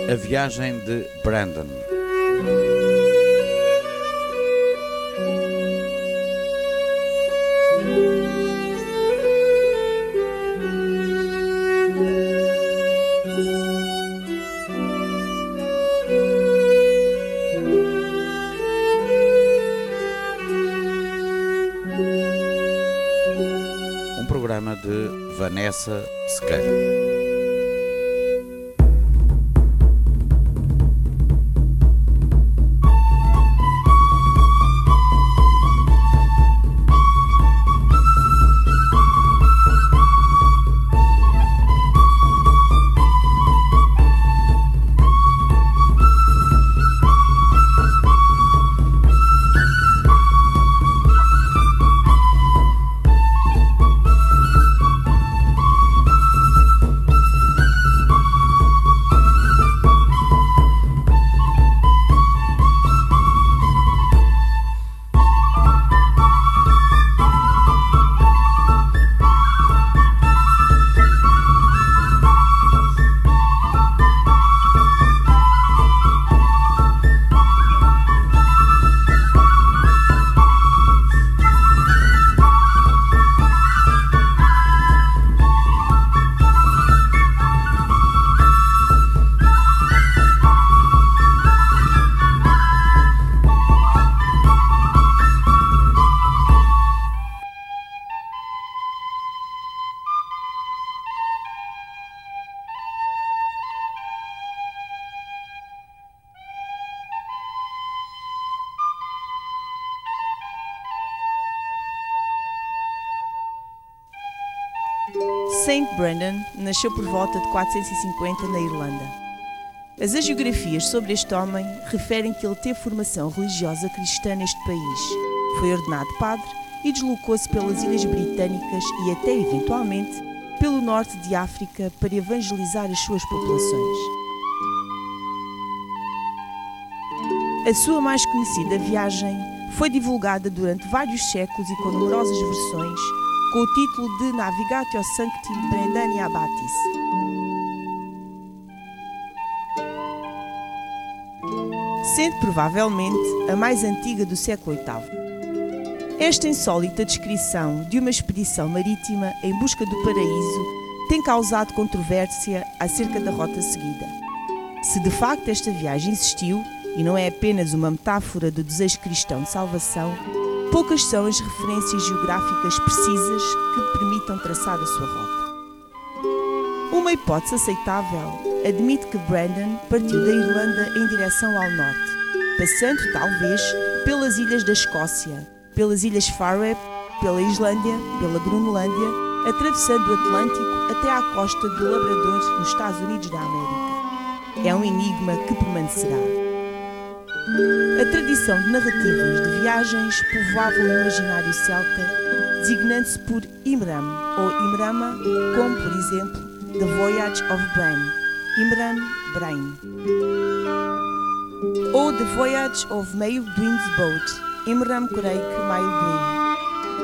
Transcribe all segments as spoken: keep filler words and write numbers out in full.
A viagem de Brandon. Um programa de Vanessa Sequeira. Saint Brendan nasceu por volta de quatrocentos e cinquenta na Irlanda. As agiografias sobre este homem referem que ele teve formação religiosa cristã neste país, foi ordenado padre e deslocou-se pelas Ilhas Britânicas e até, eventualmente, pelo norte de África para evangelizar as suas populações. A sua mais conhecida viagem foi divulgada durante vários séculos e com numerosas versões, com o título de Navigatio Sancti Brendani Abbatis. Sendo provavelmente a mais antiga do século oitavo. Esta insólita descrição de uma expedição marítima em busca do paraíso tem causado controvérsia acerca da rota seguida. Se de facto esta viagem existiu, e não é apenas uma metáfora do desejo cristão de salvação, poucas são as referências geográficas precisas que permitam traçar a sua rota. Uma hipótese aceitável admite que Brandon partiu da Irlanda em direção ao norte, passando talvez pelas ilhas da Escócia, pelas ilhas Faroe, pela Islândia, pela Groenlândia, atravessando o Atlântico até à costa do Labrador nos Estados Unidos da América. É um enigma que permanecerá. A tradição de narrativas de viagens povoava o imaginário celta, designando-se por Imram ou Imrama, como, por exemplo, The Voyage of Bran, Imram Brain, ou The Voyage of Maelduin's Boat, Imram Corake Maelduin.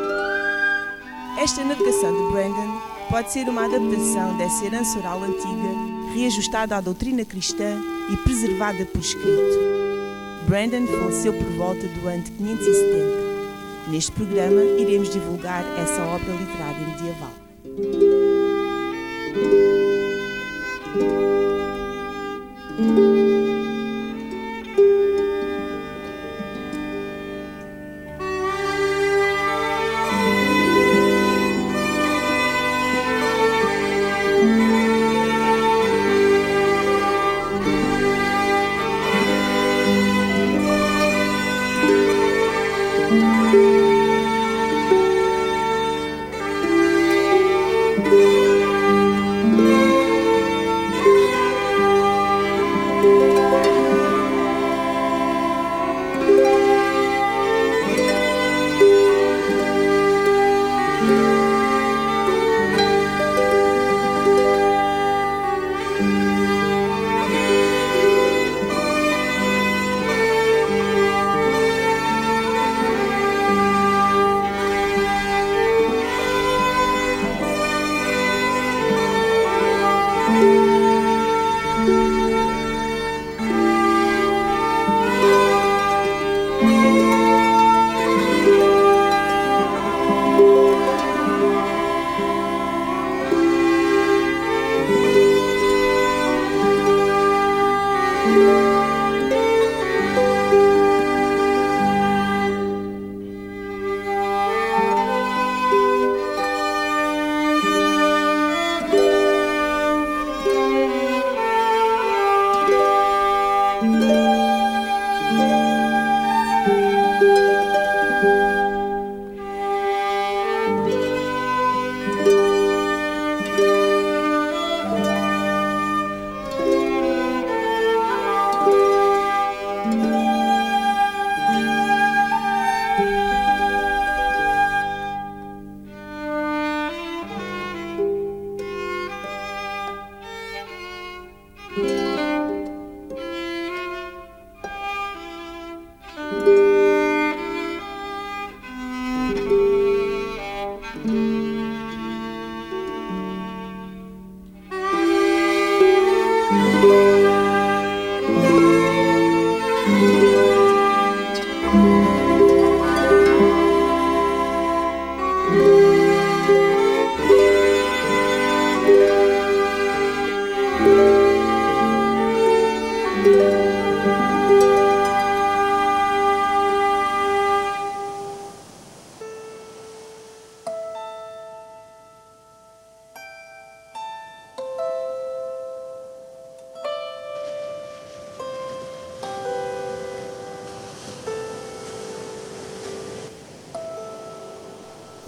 Esta navegação de Brandon pode ser uma adaptação dessa herança oral antiga, reajustada à doutrina cristã e preservada por escrito. Brandon faleceu por volta do ano de quinhentos e setenta. Neste programa, iremos divulgar essa obra literária medieval.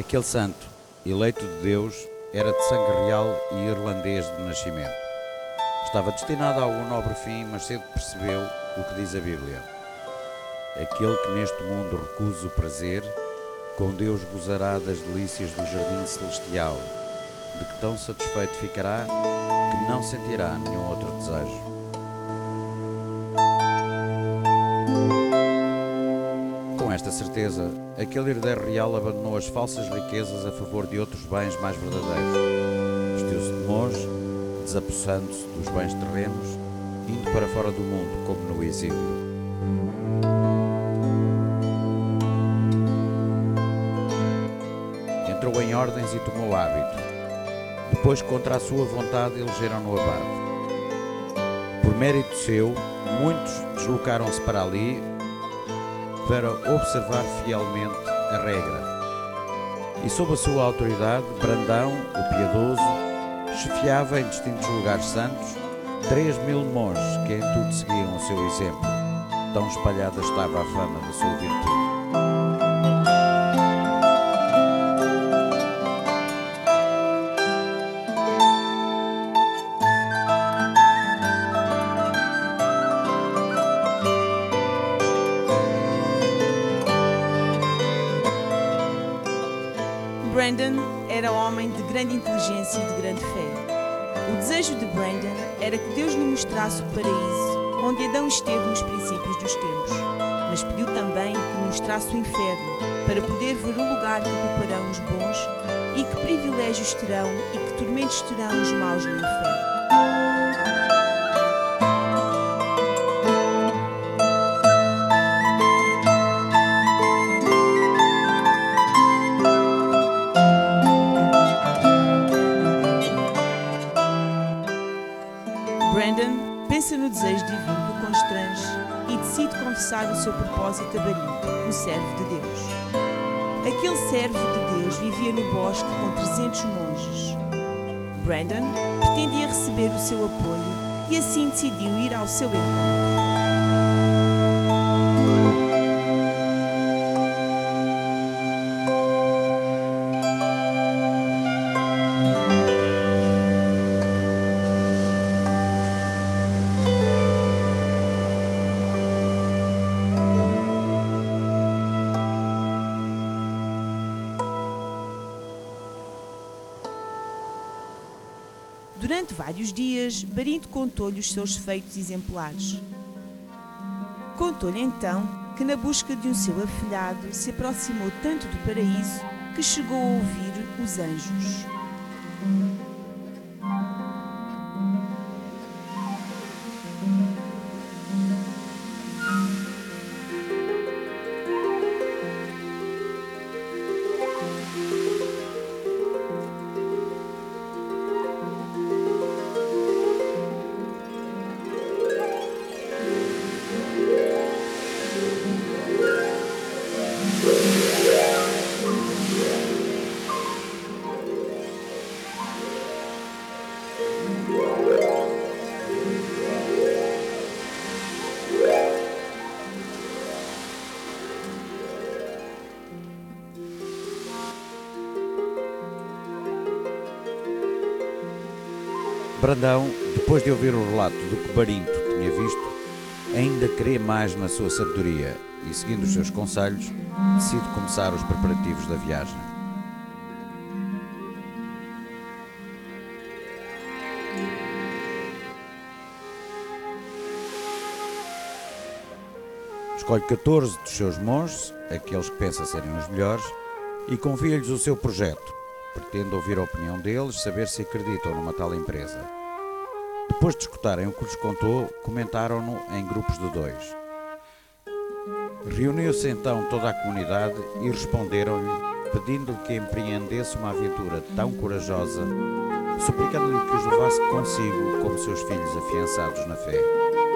Aquele santo, eleito de Deus, era de sangue real e irlandês de nascimento. Estava destinado a algum nobre fim, mas cedo percebeu o que diz a Bíblia. Aquele que neste mundo recusa o prazer, com Deus gozará das delícias do jardim celestial, de que tão satisfeito ficará que não sentirá nenhum outro desejo. Com esta certeza, aquele herdeiro real abandonou as falsas riquezas a favor de outros bens mais verdadeiros. Vestiu-se de monge, desapossando-se dos bens terrenos, indo para fora do mundo como no exílio. Entrou em ordens e tomou hábito. Depois, contra a sua vontade, elegeram-no abade. Por mérito seu, muitos deslocaram-se para ali para observar fielmente a regra. E sob a sua autoridade, Brandão, o piedoso, chefiava em distintos lugares santos três mil monges que em tudo seguiam o seu exemplo. Tão espalhada estava a fama da sua virtude. Brandon era homem de grande inteligência e de grande fé. O desejo de Brandon era que Deus lhe mostrasse o paraíso, onde Adão esteve nos princípios dos tempos, mas pediu também que lhe mostrasse o inferno, para poder ver o lugar que ocuparão os bons e que privilégios terão e que tormentos terão os maus no inferno. Brandon pensa no desejo divino que o constrange e decide confessar o seu propósito a Barinto, o servo de Deus. Aquele servo de Deus vivia no bosque com trezentos monges. Brandon pretendia receber o seu apoio e assim decidiu ir ao seu encontro. Durante vários dias, Barinto contou-lhe os seus feitos exemplares. Contou-lhe então que na busca de um seu afilhado se aproximou tanto do paraíso que chegou a ouvir os anjos. Brandão, depois de ouvir o relato do que Barinto tinha visto, ainda crê mais na sua sabedoria e, seguindo os seus conselhos, decide começar os preparativos da viagem. Escolhe catorze dos seus monges, aqueles que pensa serem os melhores, e confia-lhes o seu projeto. Pretende ouvir a opinião deles, saber se acreditam numa tal empresa. Depois de escutarem o que lhes contou, comentaram-no em grupos de dois. Reuniu-se então toda a comunidade e responderam-lhe, pedindo-lhe que empreendesse uma aventura tão corajosa, suplicando-lhe que os levasse consigo como seus filhos afiançados na fé.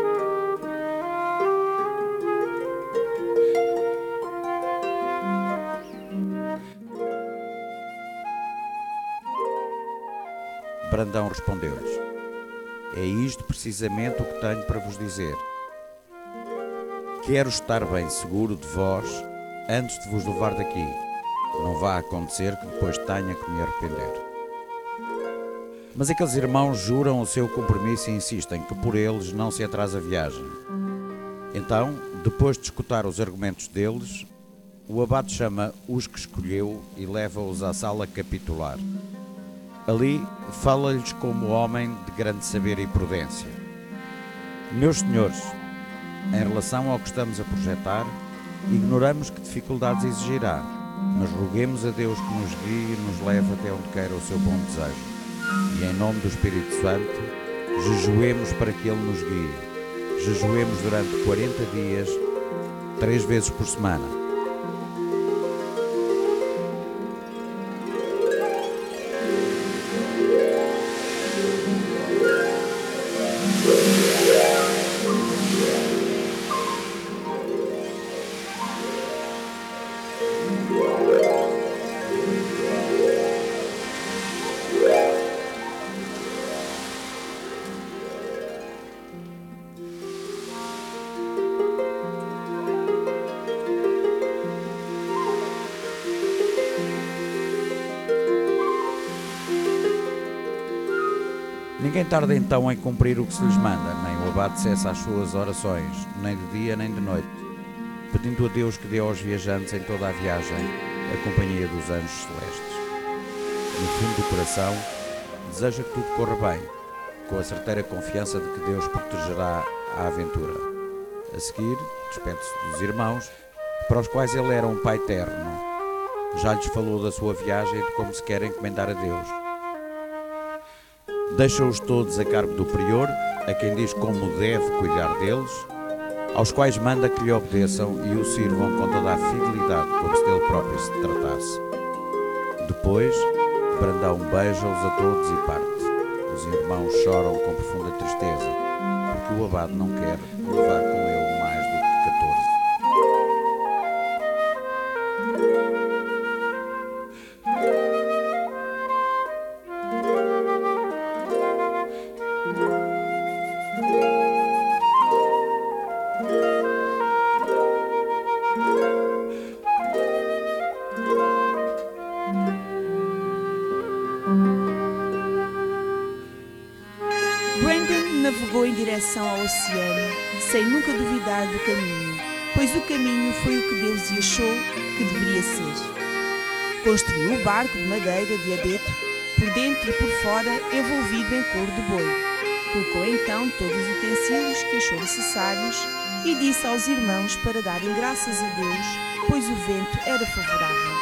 Brandão respondeu-lhes: é isto precisamente o que tenho para vos dizer. Quero estar bem seguro de vós antes de vos levar daqui. Não vá acontecer que depois tenha que me arrepender. Mas aqueles irmãos juram o seu compromisso e insistem que por eles não se atrasa a viagem. Então, depois de escutar os argumentos deles, o abade chama os que escolheu e leva-os à sala a capitular. Ali, fala-lhes como homem de grande saber e prudência. Meus senhores, em relação ao que estamos a projetar, ignoramos que dificuldades exigirá, mas roguemos a Deus que nos guie e nos leve até onde queira o seu bom desejo. E em nome do Espírito Santo, jejuemos para que Ele nos guie. Jejuemos durante quarenta dias, três vezes por semana. Ninguém tarda então em cumprir o que se lhes manda, nem o abade cessa as suas orações, nem de dia nem de noite, pedindo a Deus que dê aos viajantes em toda a viagem a companhia dos anjos celestes. No fundo do coração, deseja que tudo corra bem, com a certeira confiança de que Deus protegerá a aventura. A seguir, despede-se dos irmãos, para os quais ele era um pai terno. Já lhes falou da sua viagem e de como se quer encomendar a Deus. Deixa-os todos a cargo do prior, a quem diz como deve cuidar deles, aos quais manda que lhe obedeçam e o sirvam com toda a fidelidade, como se dele próprio se tratasse. Depois, Brandão beija-os a todos e parte. Os irmãos choram com profunda tristeza, porque o abade não quer levar com ele mais do que catorze. Brandon navegou em direção ao oceano, sem nunca duvidar do caminho, pois o caminho foi o que Deus lhe achou que deveria ser. Construiu o barco de madeira de abeto, por dentro e por fora envolvido em couro de boi. Colocou então todos os utensílios que achou necessários e disse aos irmãos para darem graças a Deus, pois o vento era favorável.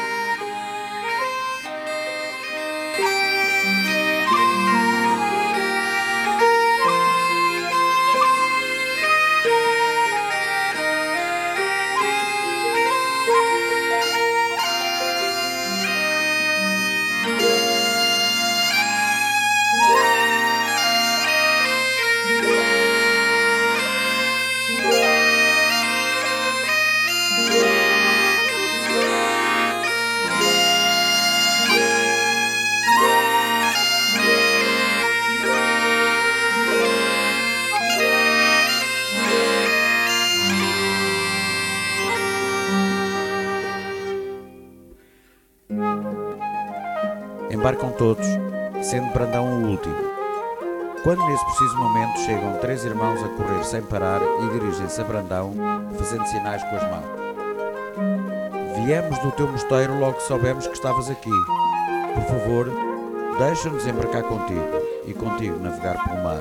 Embarcam todos, sendo Brandão o último. Quando nesse preciso momento chegam três irmãos a correr sem parar e dirigem-se a Brandão, fazendo sinais com as mãos. Viemos do teu mosteiro logo que soubemos que estavas aqui. Por favor, deixa-nos embarcar contigo e contigo navegar pelo mar.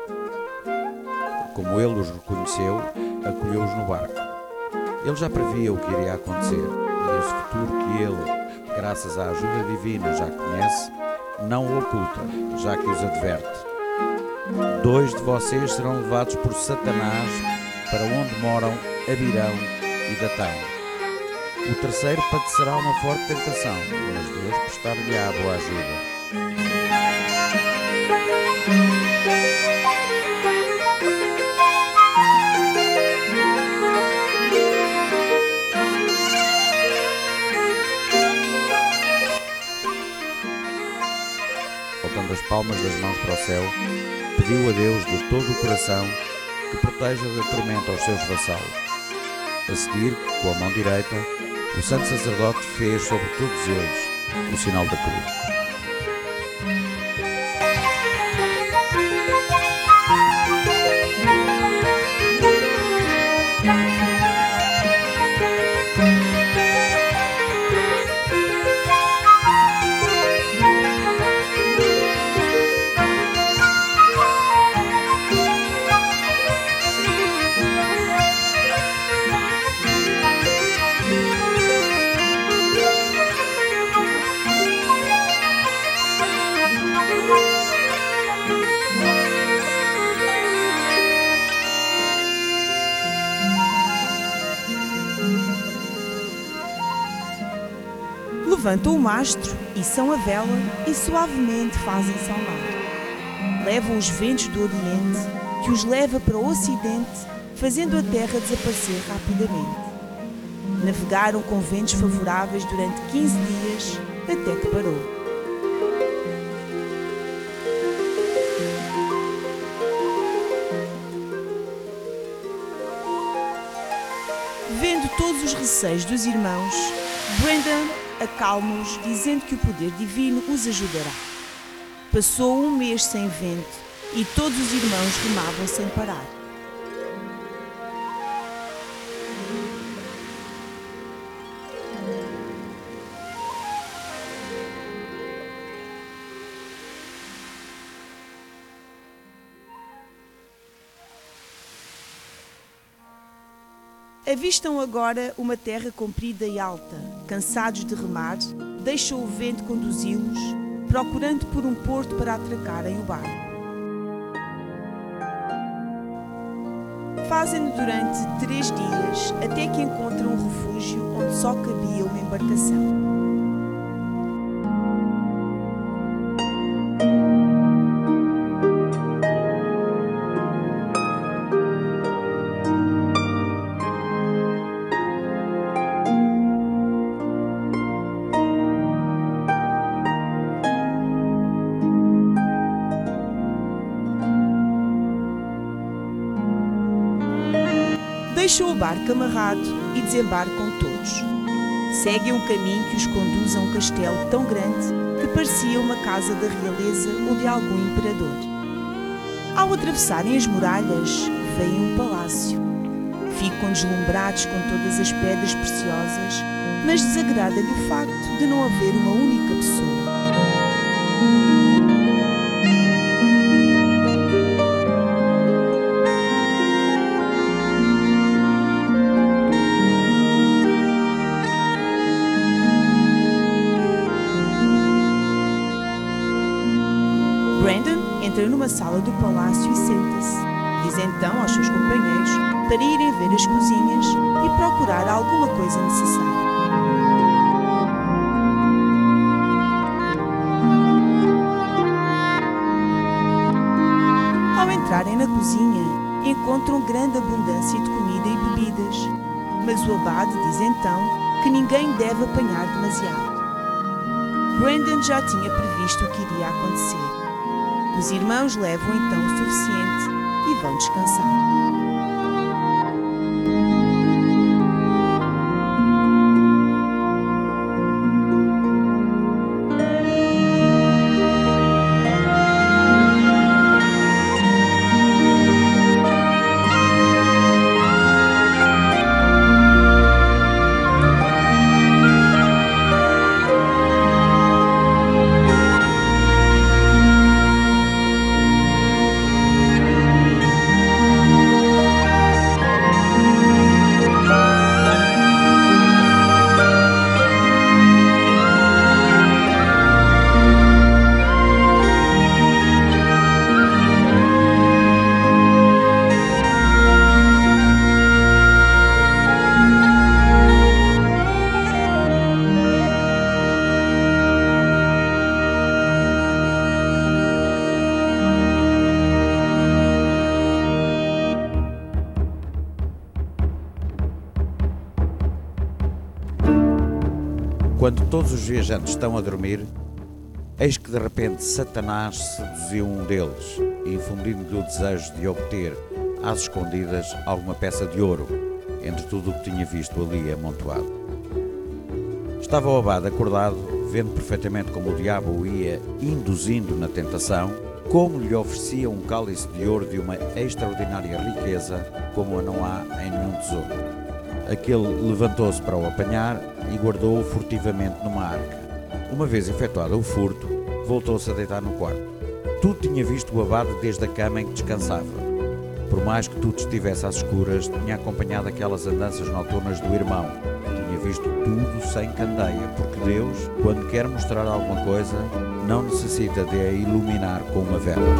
Como ele os reconheceu, acolheu-os no barco. Ele já previa o que iria acontecer, e esse futuro que ele, graças à ajuda divina, já conhece, não o oculta, já que os adverte. Dois de vocês serão levados por Satanás para onde moram Abirão e Datão. O terceiro padecerá uma forte tentação, mas Deus prestar-lhe-á boa ajuda. Voltando as palmas das mãos para o céu, pediu a Deus de todo o coração que proteja da tormenta aos seus vassalos. A seguir, com a mão direita, O santo sacerdote fez sobre todos eles o sinal da cruz. Levantam o mastro, içam a vela e suavemente fazem-se ao mar. Levam os ventos do Oriente, que os leva para o Ocidente, fazendo a terra desaparecer rapidamente. Navegaram com ventos favoráveis durante quinze dias, até que parou. Vendo todos os receios dos irmãos, Brendan acalma-os, dizendo que o poder divino os ajudará. Passou um mês sem vento e todos os irmãos remavam sem parar. Avistam agora uma terra comprida e alta. Cansados de remar, deixam o vento conduzi-los, procurando por um porto para atracarem o barco. Fazem-no durante três dias, até que encontram um refúgio onde só cabia uma embarcação. Deixam o barco amarrado e desembarcam todos. Seguem um caminho que os conduz a um castelo tão grande que parecia uma casa da realeza ou de algum imperador. Ao atravessarem as muralhas, veem um palácio. Ficam deslumbrados com todas as pedras preciosas, mas desagrada-lhe o facto de não haver uma única pessoa. Brendan entra numa sala do palácio e senta-se. Diz então aos seus companheiros para irem ver as cozinhas e procurar alguma coisa necessária. Ao entrarem na cozinha, encontram grande abundância de comida e bebidas, mas o abade diz então que ninguém deve apanhar demasiado. Brendan já tinha previsto o que iria acontecer. Os irmãos levam então o suficiente e vão descansar. Quando todos os viajantes estão a dormir, eis que de repente Satanás seduziu um deles, infundindo-lhe o desejo de obter, às escondidas, alguma peça de ouro, entre tudo o que tinha visto ali amontoado. Estava o abade acordado, vendo perfeitamente como o diabo o ia induzindo na tentação, como lhe oferecia um cálice de ouro de uma extraordinária riqueza, como a não há em nenhum tesouro. Aquele levantou-se para o apanhar e guardou-o furtivamente numa arca. Uma vez efetuado o furto, voltou-se a deitar no quarto. Tudo tinha visto o abade desde a cama em que descansava. Por mais que tudo estivesse às escuras, tinha acompanhado aquelas andanças noturnas do irmão. Tinha visto tudo sem candeia, porque Deus, quando quer mostrar alguma coisa, não necessita de a iluminar com uma vela.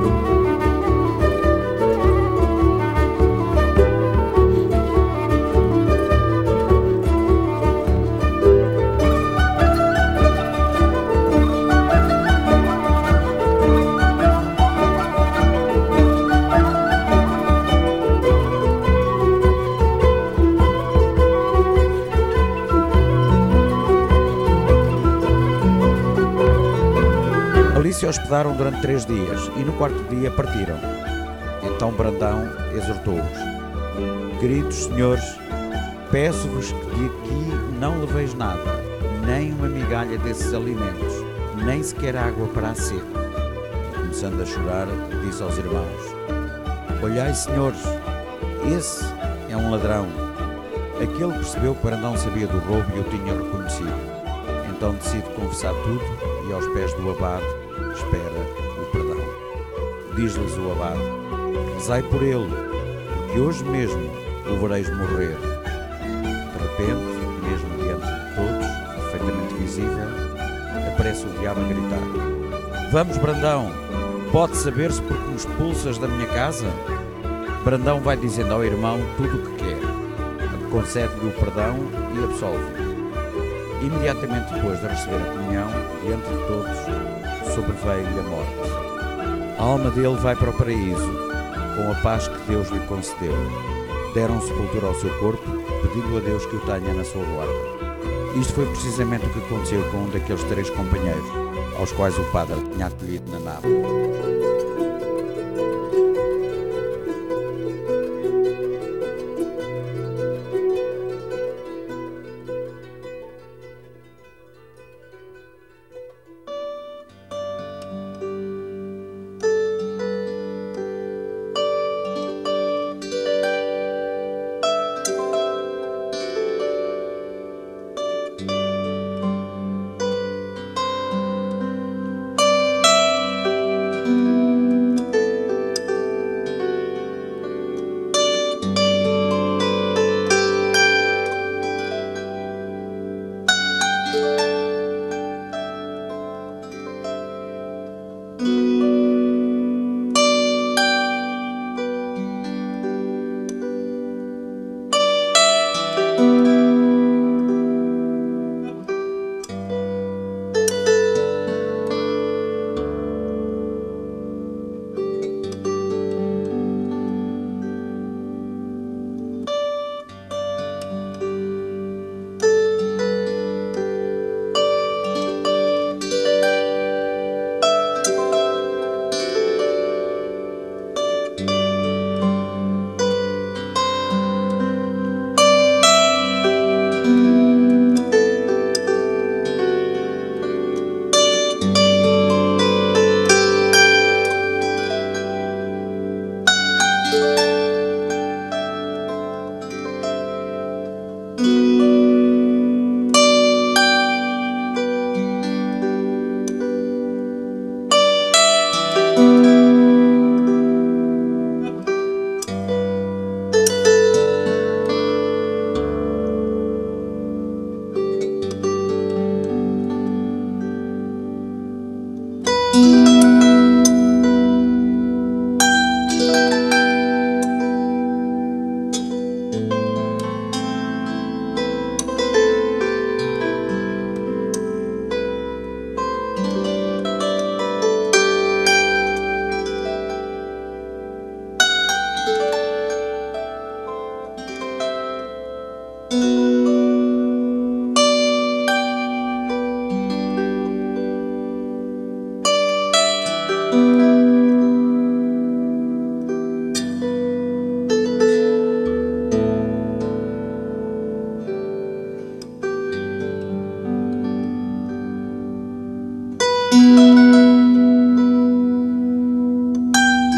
Ali se hospedaram durante três dias e no quarto dia partiram. Então Brandão exortou-os: Queridos senhores, peço-vos que de aqui não leveis nada, nem uma migalha desses alimentos, nem sequer água para a sede. E começando a chorar, disse aos irmãos: Olhai, senhores, esse é um ladrão. Aquele percebeu que Brandão sabia do roubo e o tinha reconhecido. Então decide confessar tudo e aos pés do abade espera o perdão. Diz-lhes o abade: Rezai por ele, porque hoje mesmo o vereis morrer. De repente, mesmo diante de todos, perfeitamente visível, aparece o diabo a gritar: Vamos, Brandão, pode saber-se porque me expulsas da minha casa? Brandão vai dizendo ao irmão tudo o que quer, concede-lhe o perdão e absolve-o. Imediatamente depois de receber a comunhão, diante de todos, sobreveio-lhe a morte. A alma dele vai para o paraíso, com a paz que Deus lhe concedeu. Deram sepultura ao seu corpo, pedindo a Deus que o tenha na sua guarda. Isto foi precisamente o que aconteceu com um daqueles três companheiros, aos quais o padre tinha acolhido na nave.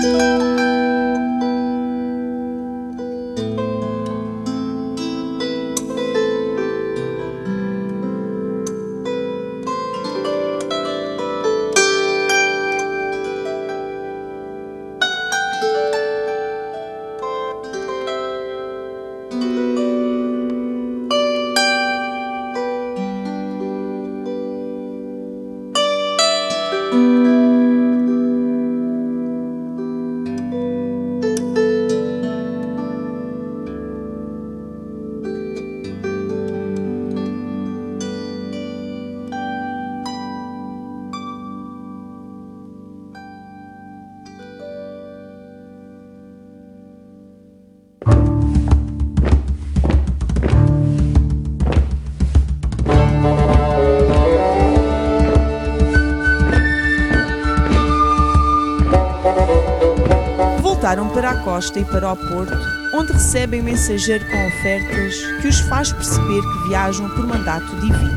Voltaram para a costa e para o porto, onde recebem um mensageiro com ofertas que os faz perceber que viajam por mandato divino.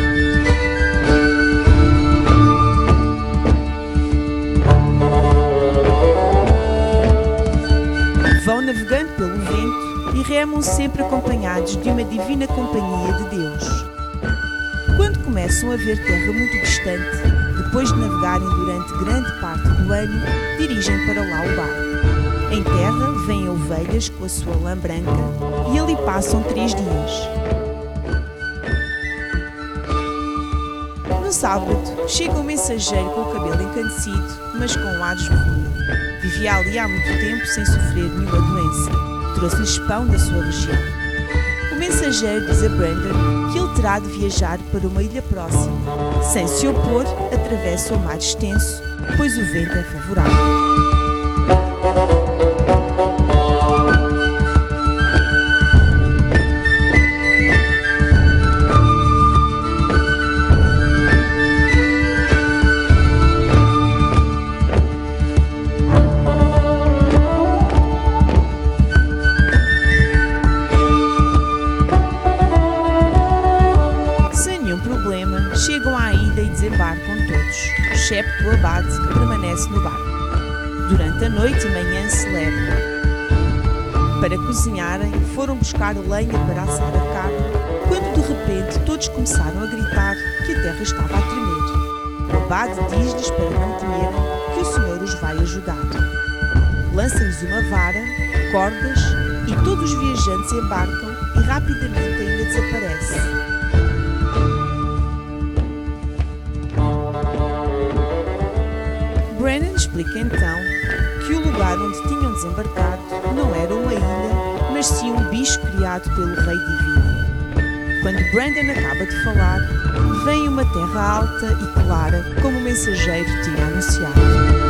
Vão navegando pelo vento e remam sempre acompanhados de uma divina companhia de Deus. Quando começam a ver terra muito distante, depois de navegarem durante grande parte do ano, dirigem para lá o barco. Em terra, vêm ovelhas com a sua lã branca e ali passam três dias. No sábado, chega um mensageiro com o cabelo encandecido, mas com lares volume. Vivia ali há muito tempo sem sofrer nenhuma doença. Trouxe-lhes pão da sua região. O mensageiro diz a Brandon que ele terá de viajar para uma ilha próxima. Sem se opor, atravessa o mar extenso, pois o vento é favorável. Chegam à ilha e desembarcam todos, excepto o abade que permanece no barco. Durante a noite e manhã celebram. Para cozinharem, foram buscar lenha para assar a carne, quando de repente todos começaram a gritar que a terra estava a tremer. O abade diz-lhes para não temerem, que o Senhor os vai ajudar. Lança-lhes uma vara, cordas, e todos os viajantes embarcam e rapidamente a ilha desaparece. Brandon explica então que o lugar onde tinham desembarcado não era uma ilha, mas sim um bicho criado pelo Rei Divino. Quando Brandon acaba de falar, vem uma terra alta e clara, como o mensageiro tinha anunciado.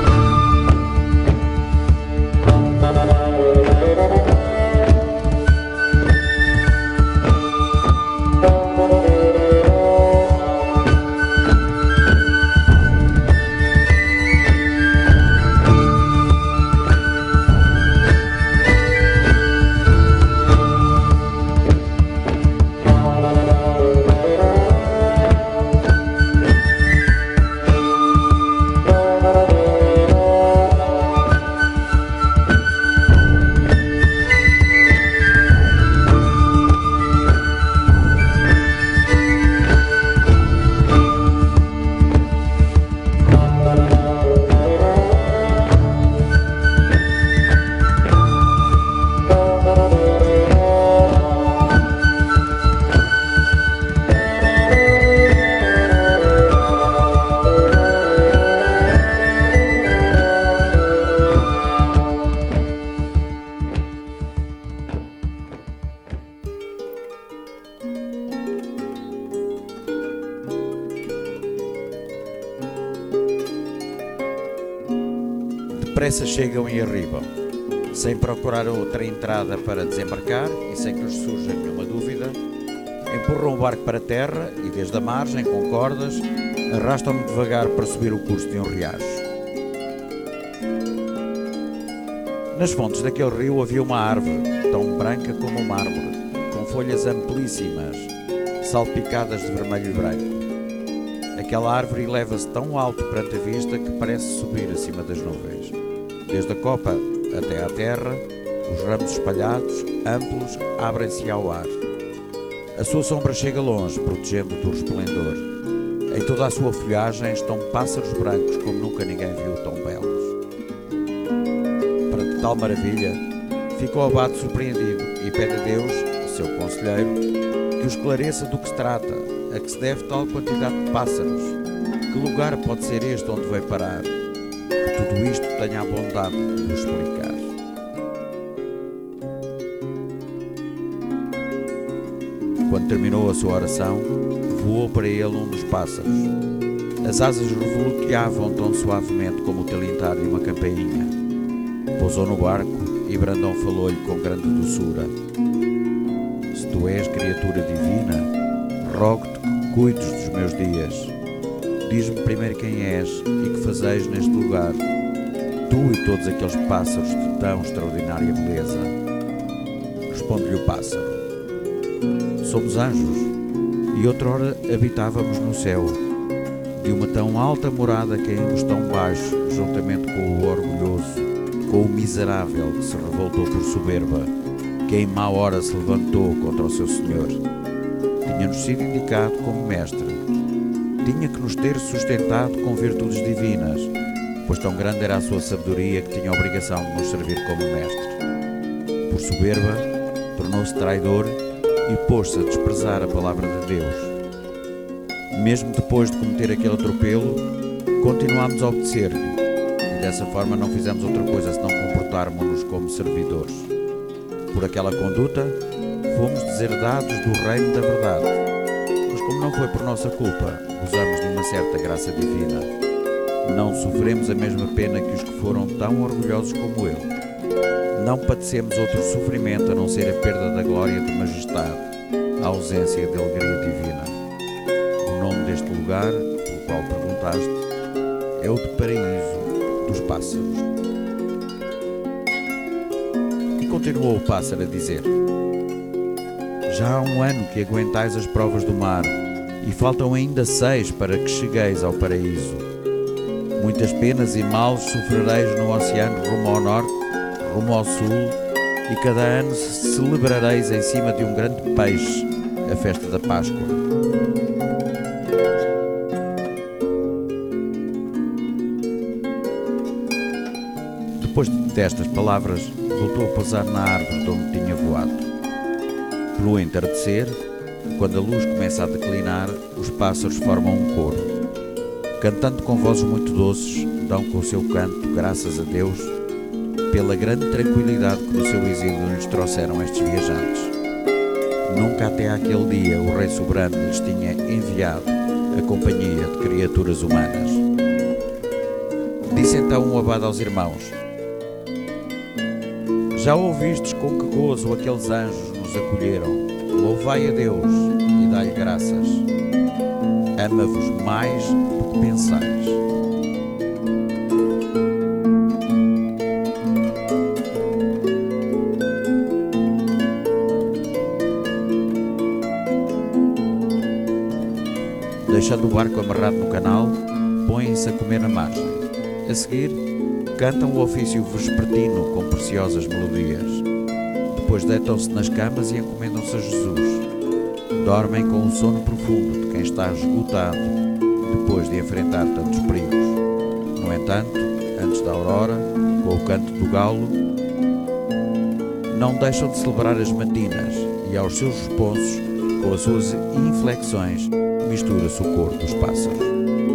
Depressa chegam e arribam, sem procurar outra entrada para desembarcar e sem que lhes surja nenhuma dúvida, empurram o barco para a terra e desde a margem, com cordas, arrastam-no devagar para subir o curso de um riacho. Nas fontes daquele rio havia uma árvore, tão branca como o mármore, com folhas amplíssimas, salpicadas de vermelho e branco. Aquela árvore eleva-se tão alto perante a vista que parece subir acima das nuvens. Desde a copa até à terra, os ramos espalhados, amplos, abrem-se ao ar. A sua sombra chega longe, protegendo do resplendor. Em toda a sua folhagem estão pássaros brancos como nunca ninguém viu tão belos. Para tal maravilha, ficou o abade surpreendido e pede a Deus, seu conselheiro, que o esclareça do que se trata, a que se deve tal quantidade de pássaros. Que lugar pode ser este onde veio parar? Que tudo isto tenha a bondade de o explicar. Quando terminou a sua oração, voou para ele um dos pássaros. As asas revoloteavam tão suavemente como o tilintar de uma campainha. Pousou no barco e Brandão falou-lhe com grande doçura. Se tu és criatura divina, rogo-te que cuides dos meus dias. Diz-me primeiro quem és e que fazeis neste lugar, tu e todos aqueles pássaros de tão extraordinária beleza. Responde-lhe o pássaro. Somos anjos, e outrora habitávamos no céu, de uma tão alta morada caímos tão baixo, juntamente com o orgulhoso, com o miserável que se revoltou por soberba, que em má hora se levantou contra o seu Senhor. Tinha-nos sido indicado como mestre, tinha que nos ter sustentado com virtudes divinas, pois tão grande era a sua sabedoria que tinha a obrigação de nos servir como mestre. Por soberba, tornou-se traidor e pôs-se a desprezar a palavra de Deus. Mesmo depois de cometer aquele atropelo, continuámos a obedecer-lhe, e dessa forma não fizemos outra coisa senão comportarmos-nos como servidores. Por aquela conduta, fomos deserdados do reino da verdade, mas como não foi por nossa culpa, gozamos de uma certa graça divina. Não sofremos a mesma pena que os que foram tão orgulhosos como ele. Não padecemos outro sofrimento a não ser a perda da glória de majestade, a ausência de alegria divina. O nome deste lugar, pelo qual perguntaste, é o de Paraíso dos Pássaros. E continuou o pássaro a dizer: já há um ano que aguentais as provas do mar, e faltam ainda seis para que chegueis ao paraíso. Muitas penas e males sofrereis no oceano rumo ao norte, rumo ao sul, e cada ano celebrareis em cima de um grande peixe a festa da Páscoa. Depois destas palavras, voltou a pousar na árvore de onde tinha voado. Pelo entardecer, quando a luz começa a declinar, os pássaros formam um coro. Cantando com vozes muito doces, dão com o seu canto graças a Deus pela grande tranquilidade que no seu exílio lhes trouxeram estes viajantes. Nunca até aquele dia o Rei Soberano lhes tinha enviado a companhia de criaturas humanas. Disse então o abade aos irmãos: já ouvistes com que gozo aqueles anjos nos acolheram? Louvai a Deus e dai-lhe graças. Ama-vos mais do que pensais. Deixando o barco amarrado no canal, põem-se a comer na margem. A seguir, cantam o ofício vespertino com preciosas melodias. Depois deitam-se nas camas e encomendam-se a Jesus. Dormem com um sono profundo de quem está esgotado depois de enfrentar tantos perigos. No entanto, antes da aurora, com o canto do galo, não deixam de celebrar as matinas e aos seus responsos, com as suas inflexões, mistura-se o coro dos pássaros.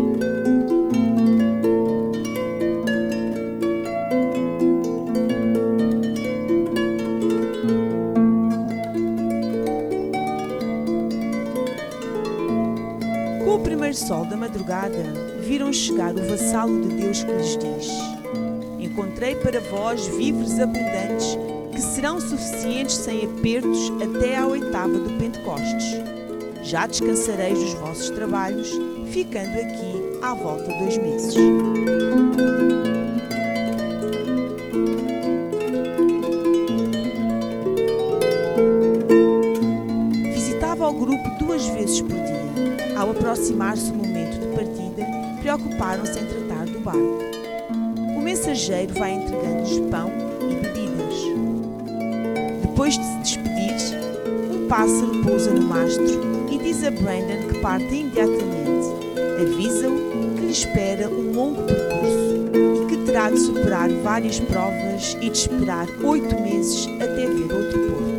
Com o primeiro sol da madrugada, viram chegar o vassalo de Deus que lhes diz: encontrei para vós víveres abundantes que serão suficientes sem apertos até à oitava do Pentecostes. Já descansareis dos vossos trabalhos, ficando aqui à volta de dois meses. Visitava o grupo duas vezes por dia. Ao aproximar-se o momento de partida, preocuparam-se em tratar do barco. O mensageiro vai entregando-lhes pão e bebidas. Depois de se despedir, um pássaro pousa no mastro e diz a Brandon que parte imediatamente. Avisa-o que lhe espera um longo percurso e que terá de superar várias provas e de esperar oito meses até ver outro porto.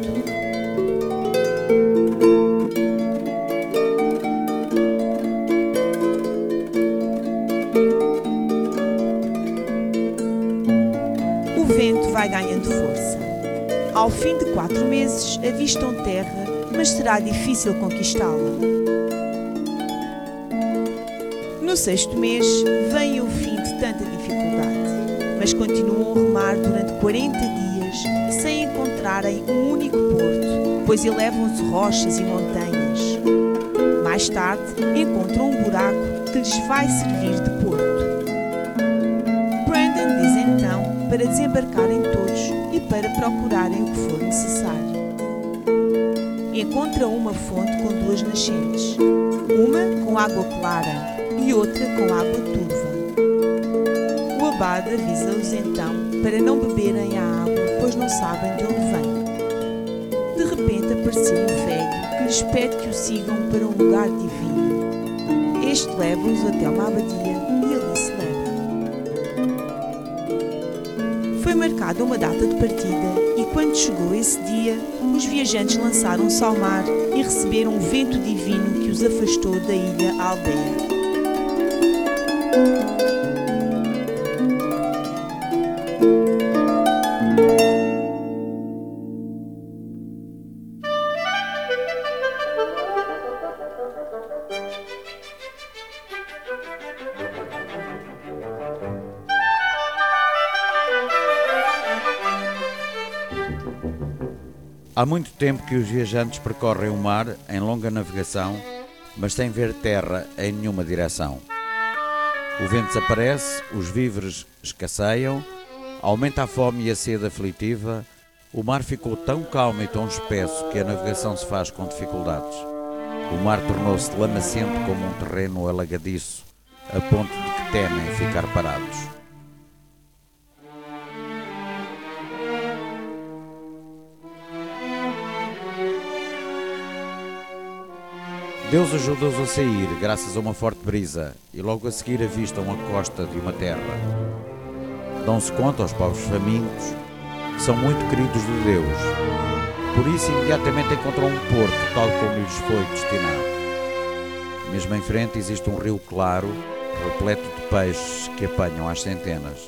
O vento vai ganhando força. Ao fim de quatro meses, avistam terra, mas será difícil conquistá-la. No sexto mês, vem o fim de tanta dificuldade, mas continuam a remar durante quarenta dias sem encontrarem um único porto, pois elevam-se rochas e montanhas. Mais tarde, encontram um buraco que lhes vai servir de porto. Brandon diz então para desembarcarem todos e para procurarem o que for necessário. Encontram uma fonte com duas nascentes, uma com água clara e outra com água turva. O abade avisa-os então para não beberem a água, pois não sabem de onde vem. De repente apareceu um velho que lhes pede que o sigam para um lugar divino. Este leva-os até uma abadia e ali se leva. Foi marcada uma data de partida e quando chegou esse dia, os viajantes lançaram-se ao mar e receberam um vento divino que os afastou da ilha à aldeia. Há muito tempo que os viajantes percorrem o mar em longa navegação, mas sem ver terra em nenhuma direção. O vento desaparece, os víveres escasseiam, aumenta a fome e a sede aflitiva, o mar ficou tão calmo e tão espesso que a navegação se faz com dificuldades. O mar tornou-se lamacento como um terreno alagadiço, a ponto de que temem ficar parados. Deus ajuda-os a sair graças a uma forte brisa e logo a seguir avistam a costa de uma terra. Dão-se conta aos povos famintos que são muito queridos de Deus. Por isso imediatamente encontram um porto tal como lhes foi destinado. Mesmo em frente existe um rio claro, repleto de peixes que apanham às centenas.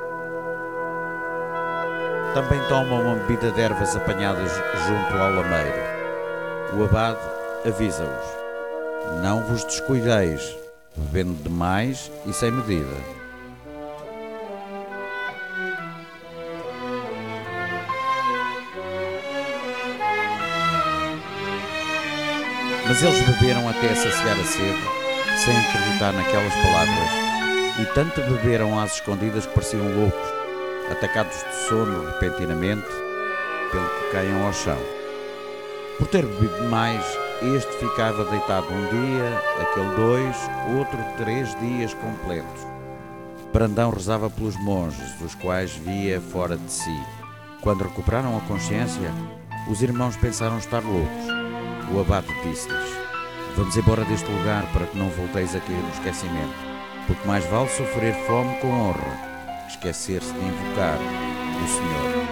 Também tomam uma bebida de ervas apanhadas junto ao lameiro. O abade avisa-os: não vos descuideis, bebendo demais e sem medida. Mas eles beberam até saciar a sede, sem acreditar naquelas palavras, e tanto beberam às escondidas que pareciam loucos, atacados de sono repentinamente, pelo que caiam ao chão. Por ter bebido demais, este ficava deitado um dia, aquele dois, outro três dias completos. Brandão rezava pelos monges, os quais via fora de si. Quando recuperaram a consciência, os irmãos pensaram estar loucos. O abade disse-lhes: vamos embora deste lugar para que não volteis a cair no esquecimento, porque mais vale sofrer fome com honra, que esquecer-se de invocar o Senhor.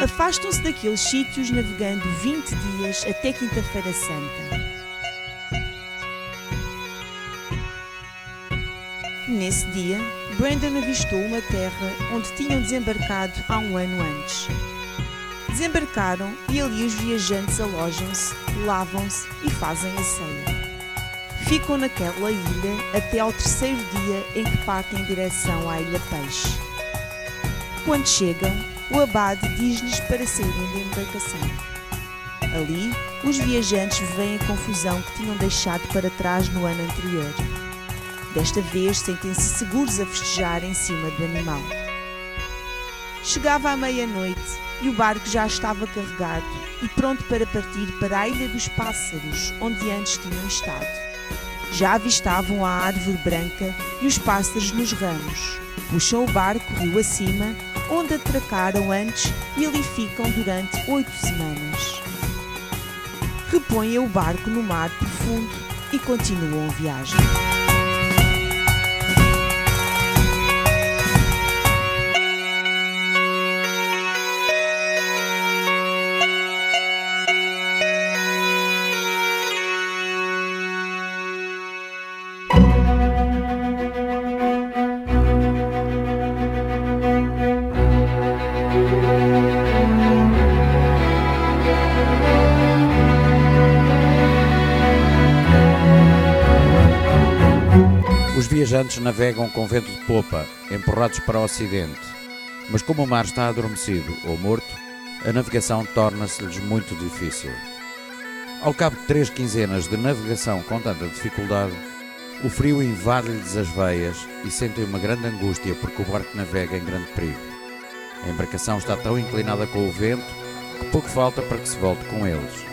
afastam-se daqueles sítios navegando vinte dias até Quinta-feira Santa. Nesse dia, Brandon avistou uma terra onde tinham desembarcado há um ano antes. Desembarcaram e ali os viajantes alojam-se, lavam-se e fazem a ceia. Ficam naquela ilha até ao terceiro dia em que partem em direção à Ilha Peixe. Quando chegam, o abade diz-lhes para saírem da embarcação. Ali, os viajantes veem a confusão que tinham deixado para trás no ano anterior. Desta vez sentem-se seguros a festejar em cima do animal. Chegava à meia-noite e o barco já estava carregado e pronto para partir para a Ilha dos Pássaros, onde antes tinham estado. Já avistavam a árvore branca e os pássaros nos ramos. Puxam o barco rio acima, onde atracaram antes e ali ficam durante oito semanas. Repõem o barco no mar profundo e continuam a viagem. Os viajantes navegam com vento de popa, empurrados para o ocidente, mas como o mar está adormecido ou morto, a navegação torna-se-lhes muito difícil. Ao cabo de três quinzenas de navegação com tanta dificuldade, o frio invade-lhes as veias e sentem uma grande angústia porque o barco navega em grande perigo. A embarcação está tão inclinada com o vento que pouco falta para que se volte com eles.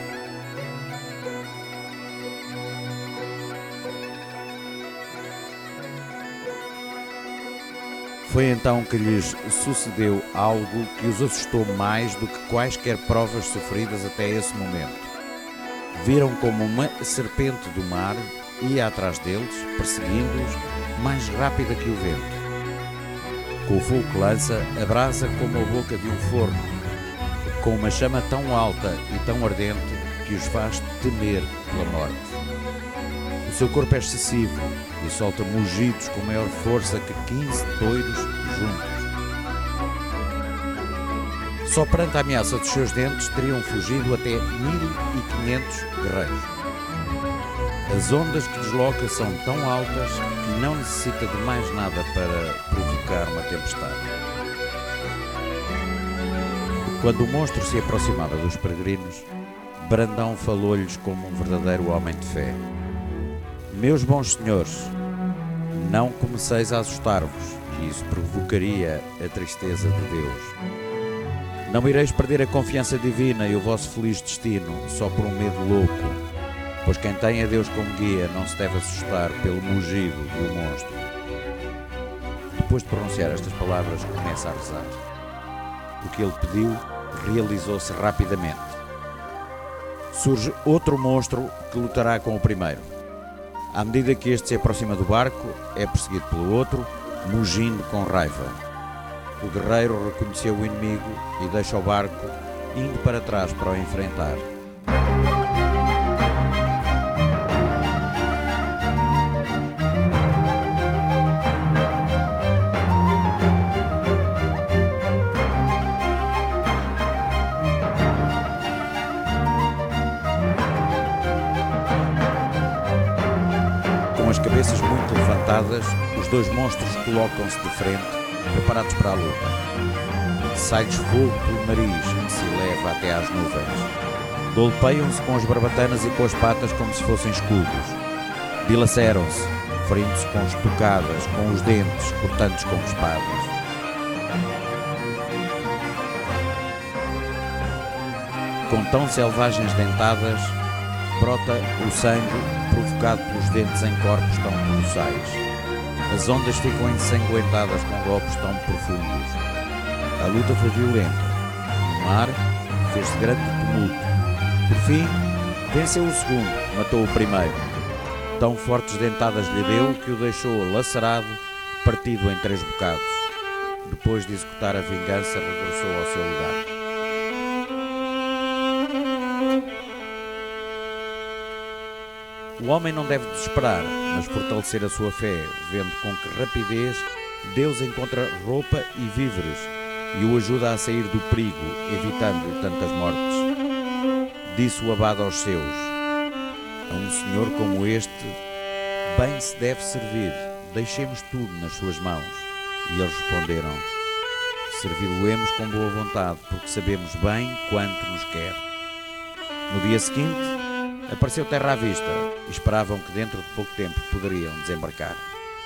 Foi então que lhes sucedeu algo que os assustou mais do que quaisquer provas sofridas até esse momento. Viram como uma serpente do mar ia atrás deles, perseguindo-os, mais rápida que o vento. Com o fogo que lança, abrasa como a boca de um forno, com uma chama tão alta e tão ardente que os faz temer pela morte. O seu corpo é excessivo e solta mugidos com maior força que quinze touros juntos. Só perante a ameaça dos seus dentes teriam fugido até mil e quinhentos guerreiros. As ondas que desloca são tão altas que não necessita de mais nada para provocar uma tempestade. Quando o monstro se aproximava dos peregrinos, Brandão falou-lhes como um verdadeiro homem de fé. Meus bons senhores, não comeceis a assustar-vos, que isso provocaria a tristeza de Deus. Não ireis perder a confiança divina e o vosso feliz destino só por um medo louco, pois quem tem a Deus como guia não se deve assustar pelo mugido do monstro. Depois de pronunciar estas palavras, começa a rezar. O que ele pediu realizou-se rapidamente. Surge outro monstro que lutará com o primeiro. À medida que este se aproxima do barco, é perseguido pelo outro, mugindo com raiva. O guerreiro reconheceu o inimigo e deixa o barco, indo para trás para o enfrentar. Com as cabeças muito levantadas, os dois monstros colocam-se de frente, preparados para a luta. Sai-lhes fogo pelo nariz, que se eleva até às nuvens. Golpeiam-se com as barbatanas e com as patas como se fossem escudos. Dilaceram-se, ferindo-se com estocadas, com os dentes, cortando-os como espadas. Com tão selvagens dentadas, brota o sangue provocado pelos dentes em corpos tão colossais. As ondas ficam ensanguentadas com golpes tão profundos. A luta foi violenta. O mar fez-se grande tumulto. Por fim, venceu o segundo, matou o primeiro. Tão fortes dentadas lhe deu que o deixou lacerado, partido em três bocados. Depois de executar a vingança, regressou ao seu lugar. O homem não deve desesperar, mas fortalecer a sua fé, vendo com que rapidez Deus encontra roupa e víveres e o ajuda a sair do perigo, evitando tantas mortes. Disse o abade aos seus: a um senhor como este, bem se deve servir, deixemos tudo nas suas mãos. E eles responderam: servi-lo-emos com boa vontade, porque sabemos bem quanto nos quer. No dia seguinte, apareceu terra à vista e esperavam que dentro de pouco tempo poderiam desembarcar.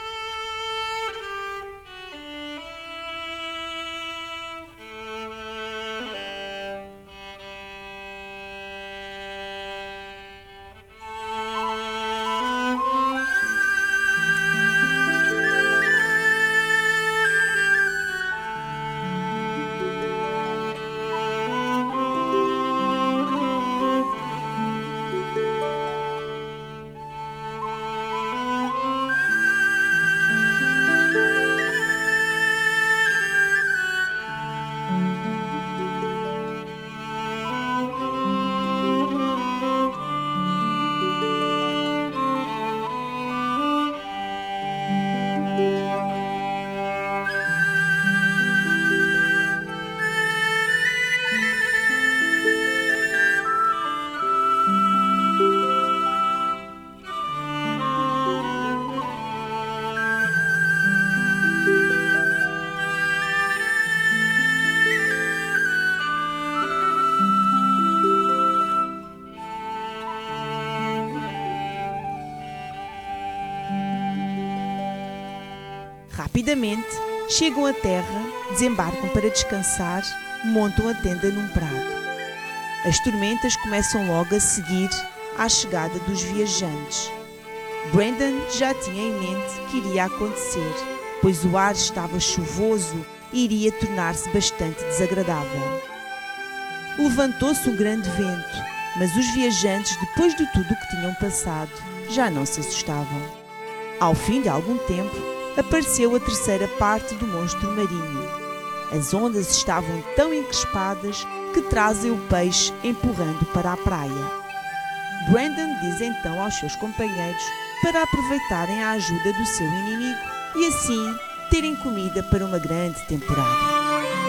Rapidamente chegam à terra, desembarcam para descansar, montam a tenda num prado. As tormentas começam logo a seguir à chegada dos viajantes. Brandon já tinha em mente que iria acontecer, pois o ar estava chuvoso e iria tornar-se bastante desagradável. Levantou-se um grande vento, mas os viajantes, depois de tudo o que tinham passado, já não se assustavam. Ao fim de algum tempo, apareceu a terceira parte do monstro marinho. As ondas estavam tão encrespadas que trazem o peixe empurrando para a praia. Brandon diz então aos seus companheiros para aproveitarem a ajuda do seu inimigo e assim terem comida para uma grande temporada.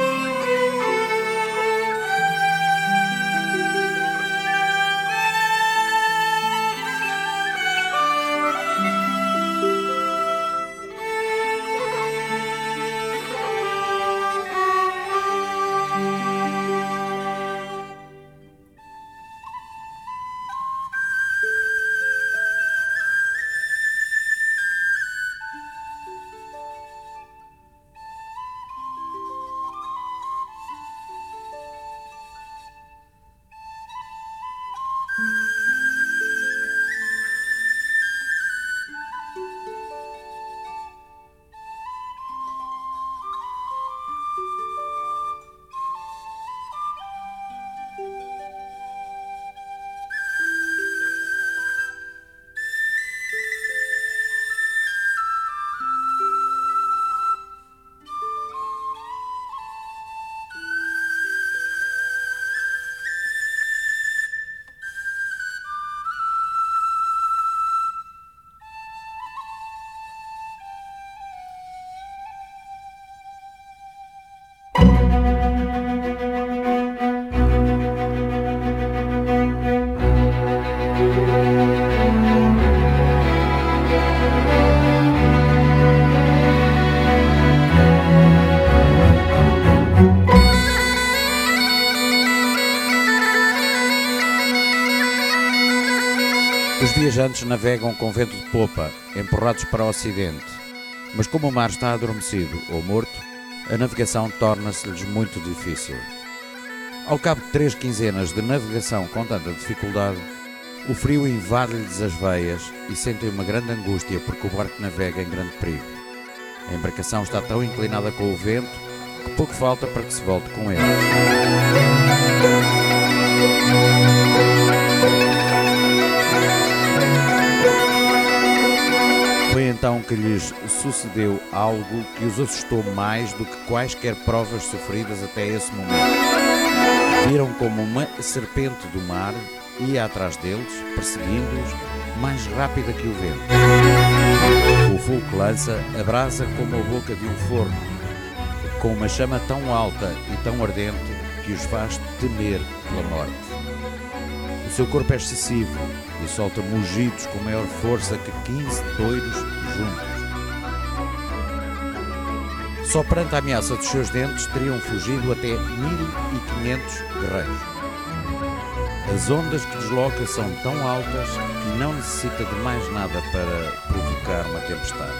Os viajantes navegam com vento de popa, empurrados para o ocidente, mas como o mar está adormecido ou morto, a navegação torna-se-lhes muito difícil. Ao cabo de três quinzenas de navegação com tanta dificuldade, o frio invade-lhes as veias e sentem uma grande angústia porque o barco navega em grande perigo. A embarcação está tão inclinada com o vento que pouco falta para que se volte com ele. Foi então que lhes sucedeu algo que os assustou mais do que quaisquer provas sofridas até esse momento. Viram como uma serpente do mar ia atrás deles, perseguindo-os mais rápida que o vento. O fogo que lança abrasa como a boca de um forno, com uma chama tão alta e tão ardente que os faz temer pela morte. O seu corpo é excessivo e solta mugidos com maior força que quinze touros juntos. Só perante a ameaça dos seus dentes teriam fugido até mil e quinhentos guerreiros. As ondas que desloca são tão altas que não necessita de mais nada para provocar uma tempestade.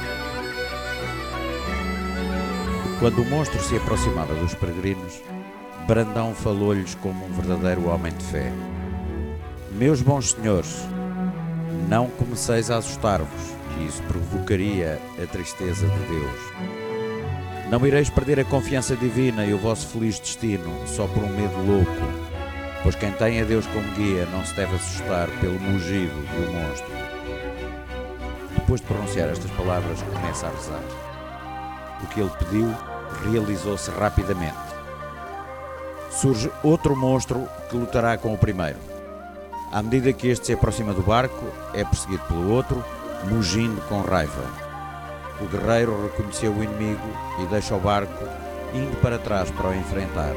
Quando o monstro se aproximava dos peregrinos, Brandão falou-lhes como um verdadeiro homem de fé. Meus bons senhores, não comeceis a assustar-vos, que isso provocaria a tristeza de Deus. Não ireis perder a confiança divina e o vosso feliz destino só por um medo louco, pois quem tem a Deus como guia não se deve assustar pelo mugido do monstro. Depois de pronunciar estas palavras, começa a rezar. O que ele pediu realizou-se rapidamente. Surge outro monstro que lutará com o primeiro. À medida que este se aproxima do barco, é perseguido pelo outro, mugindo com raiva. O guerreiro reconheceu o inimigo e deixa o barco, indo para trás para o enfrentar.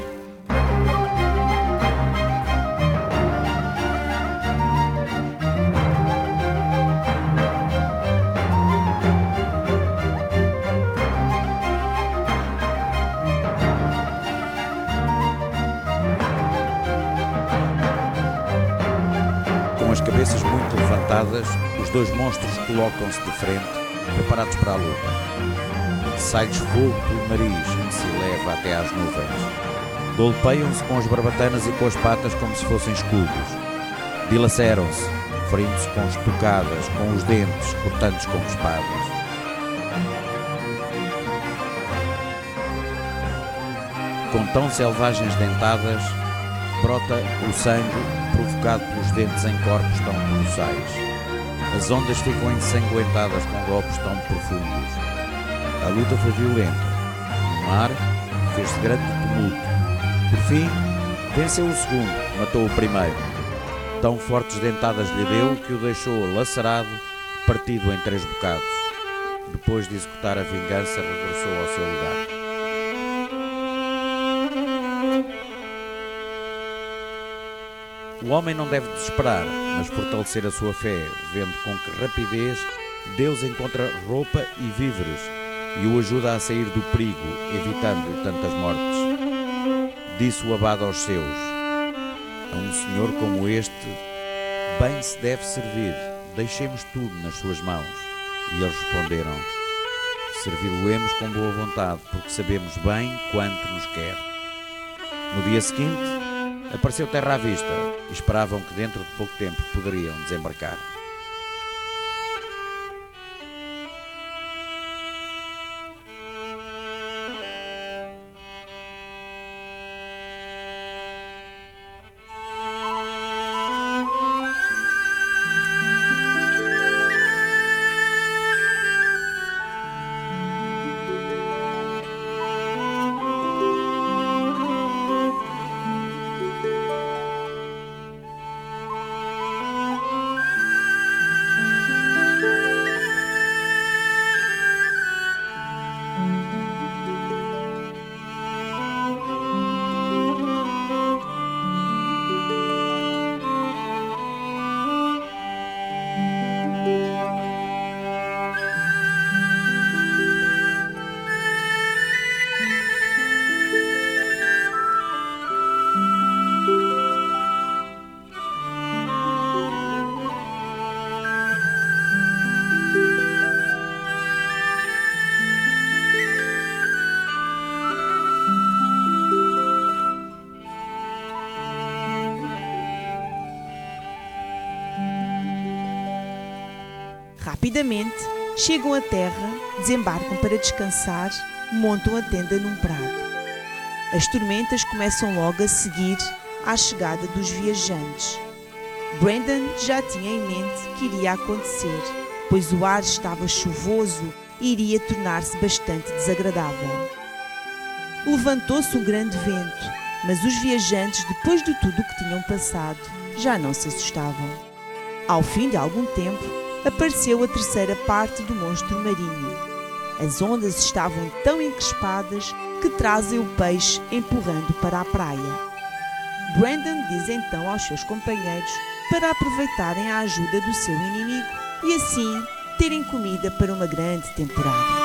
Com as cabeças muito levantadas, os dois monstros colocam-se de frente, preparados para a luta. Sai-lhes fogo pelo nariz que se eleva até às nuvens. Golpeiam-se com as barbatanas e com as patas como se fossem escudos. Dilaceram-se, ferindo-se com estocadas, com os dentes, cortando-se com espadas. Com tão selvagens dentadas, brota o sangue provocado pelos dentes em corpos tão colossais. As ondas ficam ensanguentadas com golpes tão profundos. A luta foi violenta. No mar, fez-se grande tumulto. Por fim, venceu o segundo, matou o primeiro. Tão fortes dentadas lhe deu que o deixou lacerado, partido em três bocados. Depois de executar a vingança, regressou ao seu lugar. O homem não deve desesperar, mas fortalecer a sua fé, vendo com que rapidez Deus encontra roupa e víveres e o ajuda a sair do perigo, evitando-lhe tantas mortes. Disse o abade aos seus: a um senhor como este, bem se deve servir, deixemos tudo nas suas mãos. E eles responderam: servi-lo-emos com boa vontade, porque sabemos bem quanto nos quer. No dia seguinte, apareceu terra à vista e esperavam que dentro de pouco tempo poderiam desembarcar. Rapidamente chegam à terra, desembarcam para descansar, montam a tenda num prado. As tormentas começam logo a seguir à chegada dos viajantes. Brandon já tinha em mente que iria acontecer, pois o ar estava chuvoso e iria tornar-se bastante desagradável. Levantou-se um grande vento, mas os viajantes, depois de tudo o que tinham passado, já não se assustavam. Ao fim de algum tempo, apareceu a terceira parte do monstro marinho. As ondas estavam tão encrespadas que trazem o peixe empurrando para a praia. Brandon diz então aos seus companheiros para aproveitarem a ajuda do seu inimigo e assim terem comida para uma grande temporada.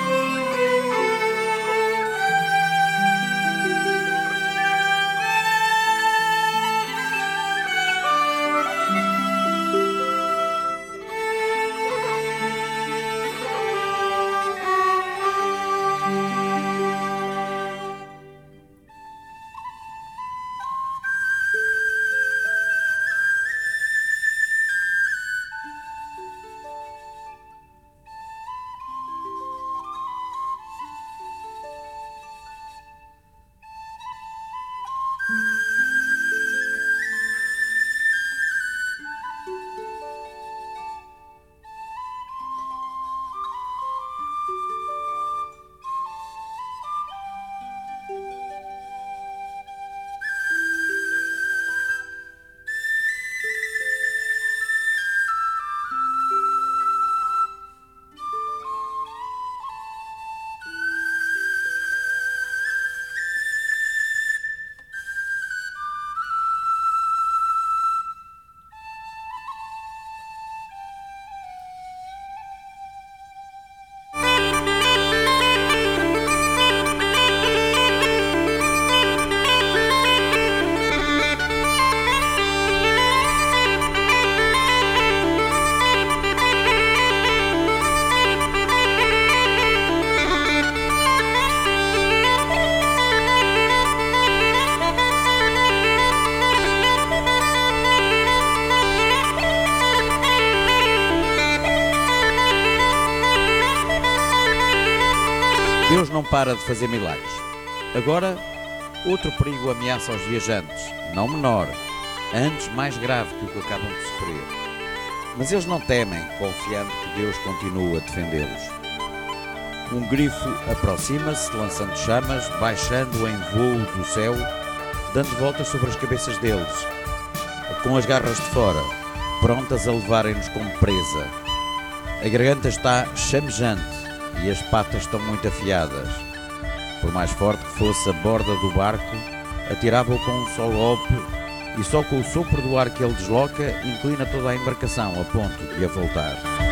Deus não para de fazer milagres. Agora, outro perigo ameaça aos viajantes, não menor, antes mais grave que o que acabam de sofrer. Mas eles não temem, confiando que Deus continua a defendê-los. Um grifo aproxima-se, lançando chamas, baixando em voo do céu, dando voltas sobre as cabeças deles, com as garras de fora, prontas a levarem-nos como presa. A garganta está chamejante e as patas estão muito afiadas. Por mais forte que fosse a borda do barco, atirava-o com um só golpe e só com o sopro do ar que ele desloca, inclina toda a embarcação a ponto de a voltar.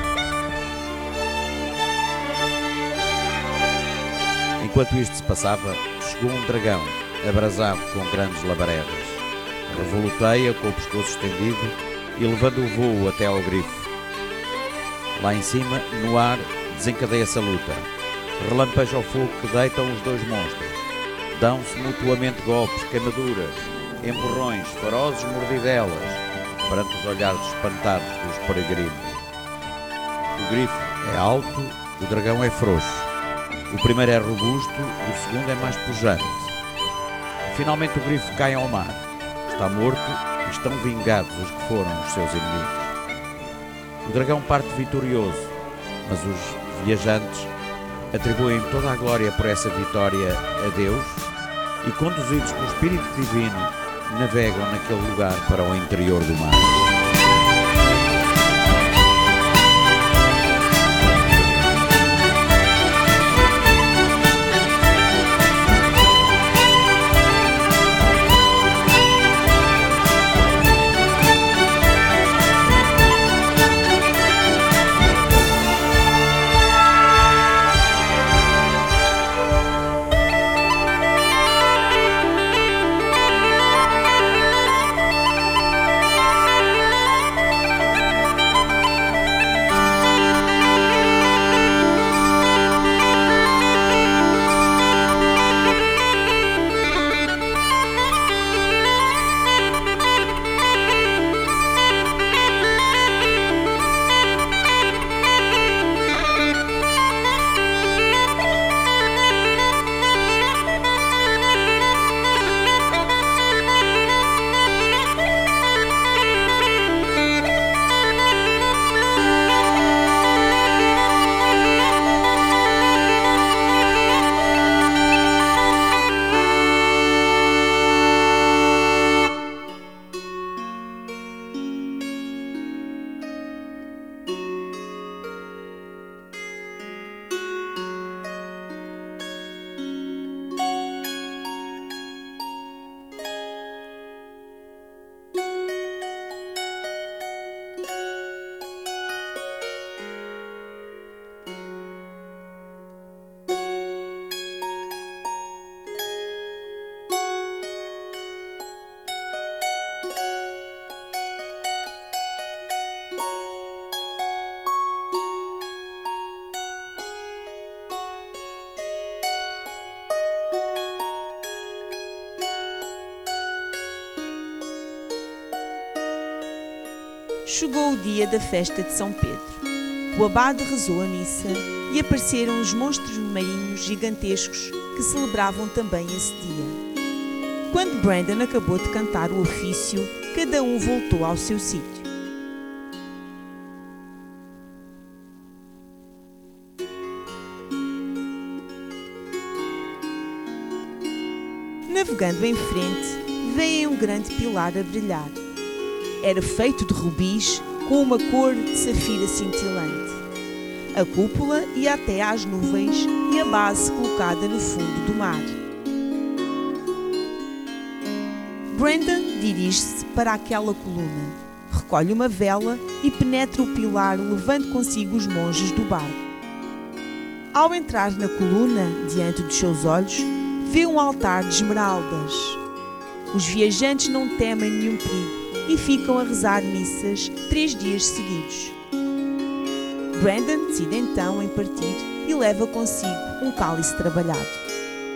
Enquanto isto se passava, chegou um dragão, abrasado com grandes labaredas. Revoluteia com o pescoço estendido e levando o voo até ao grifo. Lá em cima, no ar, desencadeia-se a luta. Relampeja o fogo que deitam os dois monstros. Dão-se mutuamente golpes, queimaduras, empurrões, ferozes mordidelas, perante os olhares espantados dos peregrinos. O grifo é alto, o dragão é frouxo. O primeiro é robusto, o segundo é mais pujante. Finalmente o grifo cai ao mar. Está morto e estão vingados os que foram os seus inimigos. O dragão parte vitorioso, mas os viajantes atribuem toda a glória por essa vitória a Deus e, conduzidos pelo Espírito Divino, navegam naquele lugar para o interior do mar. chegou o dia da festa de São Pedro. O abade rezou a missa e apareceram os monstros marinhos gigantescos que celebravam também esse dia. Quando Brandon acabou de cantar o ofício, cada um voltou ao seu sítio. Navegando em frente, veem um grande pilar a brilhar. Era feito de rubis com uma cor de safira cintilante. A cúpula ia até às nuvens e a base colocada no fundo do mar. Brandon dirige-se para aquela coluna, recolhe uma vela e penetra o pilar levando consigo os monges do barco. Ao entrar na coluna, diante dos seus olhos, vê um altar de esmeraldas. Os viajantes não temem nenhum perigo e ficam a rezar missas três dias seguidos. Brandon decide então em partir e leva consigo um cálice trabalhado.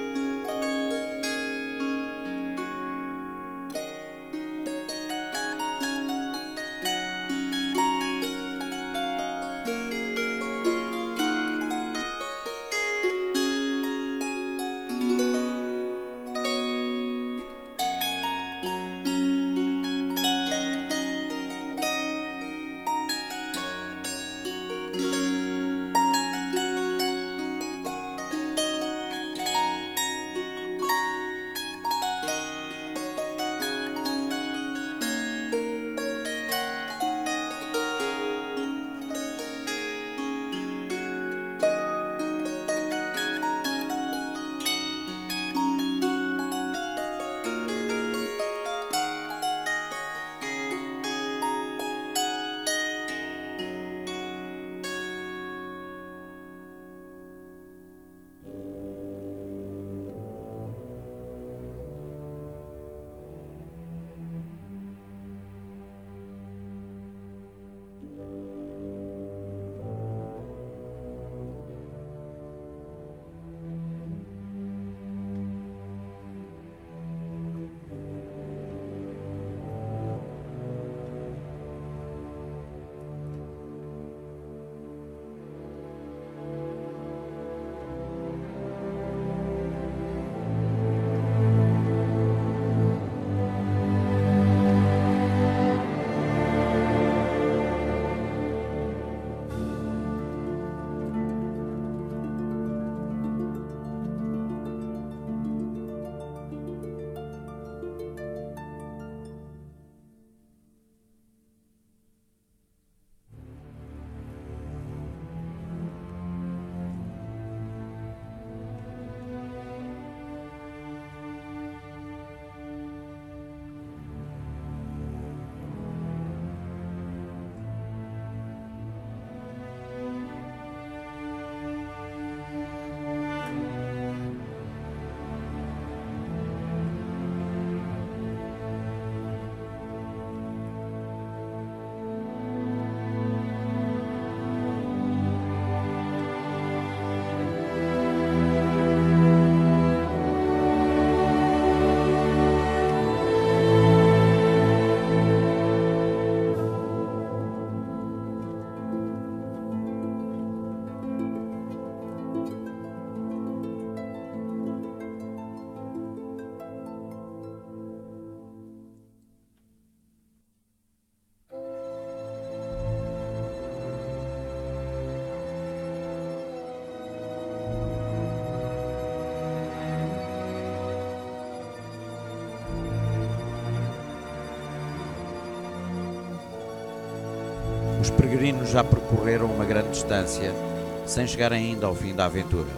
Os peregrinos já percorreram uma grande distância, sem chegar ainda ao fim da aventura.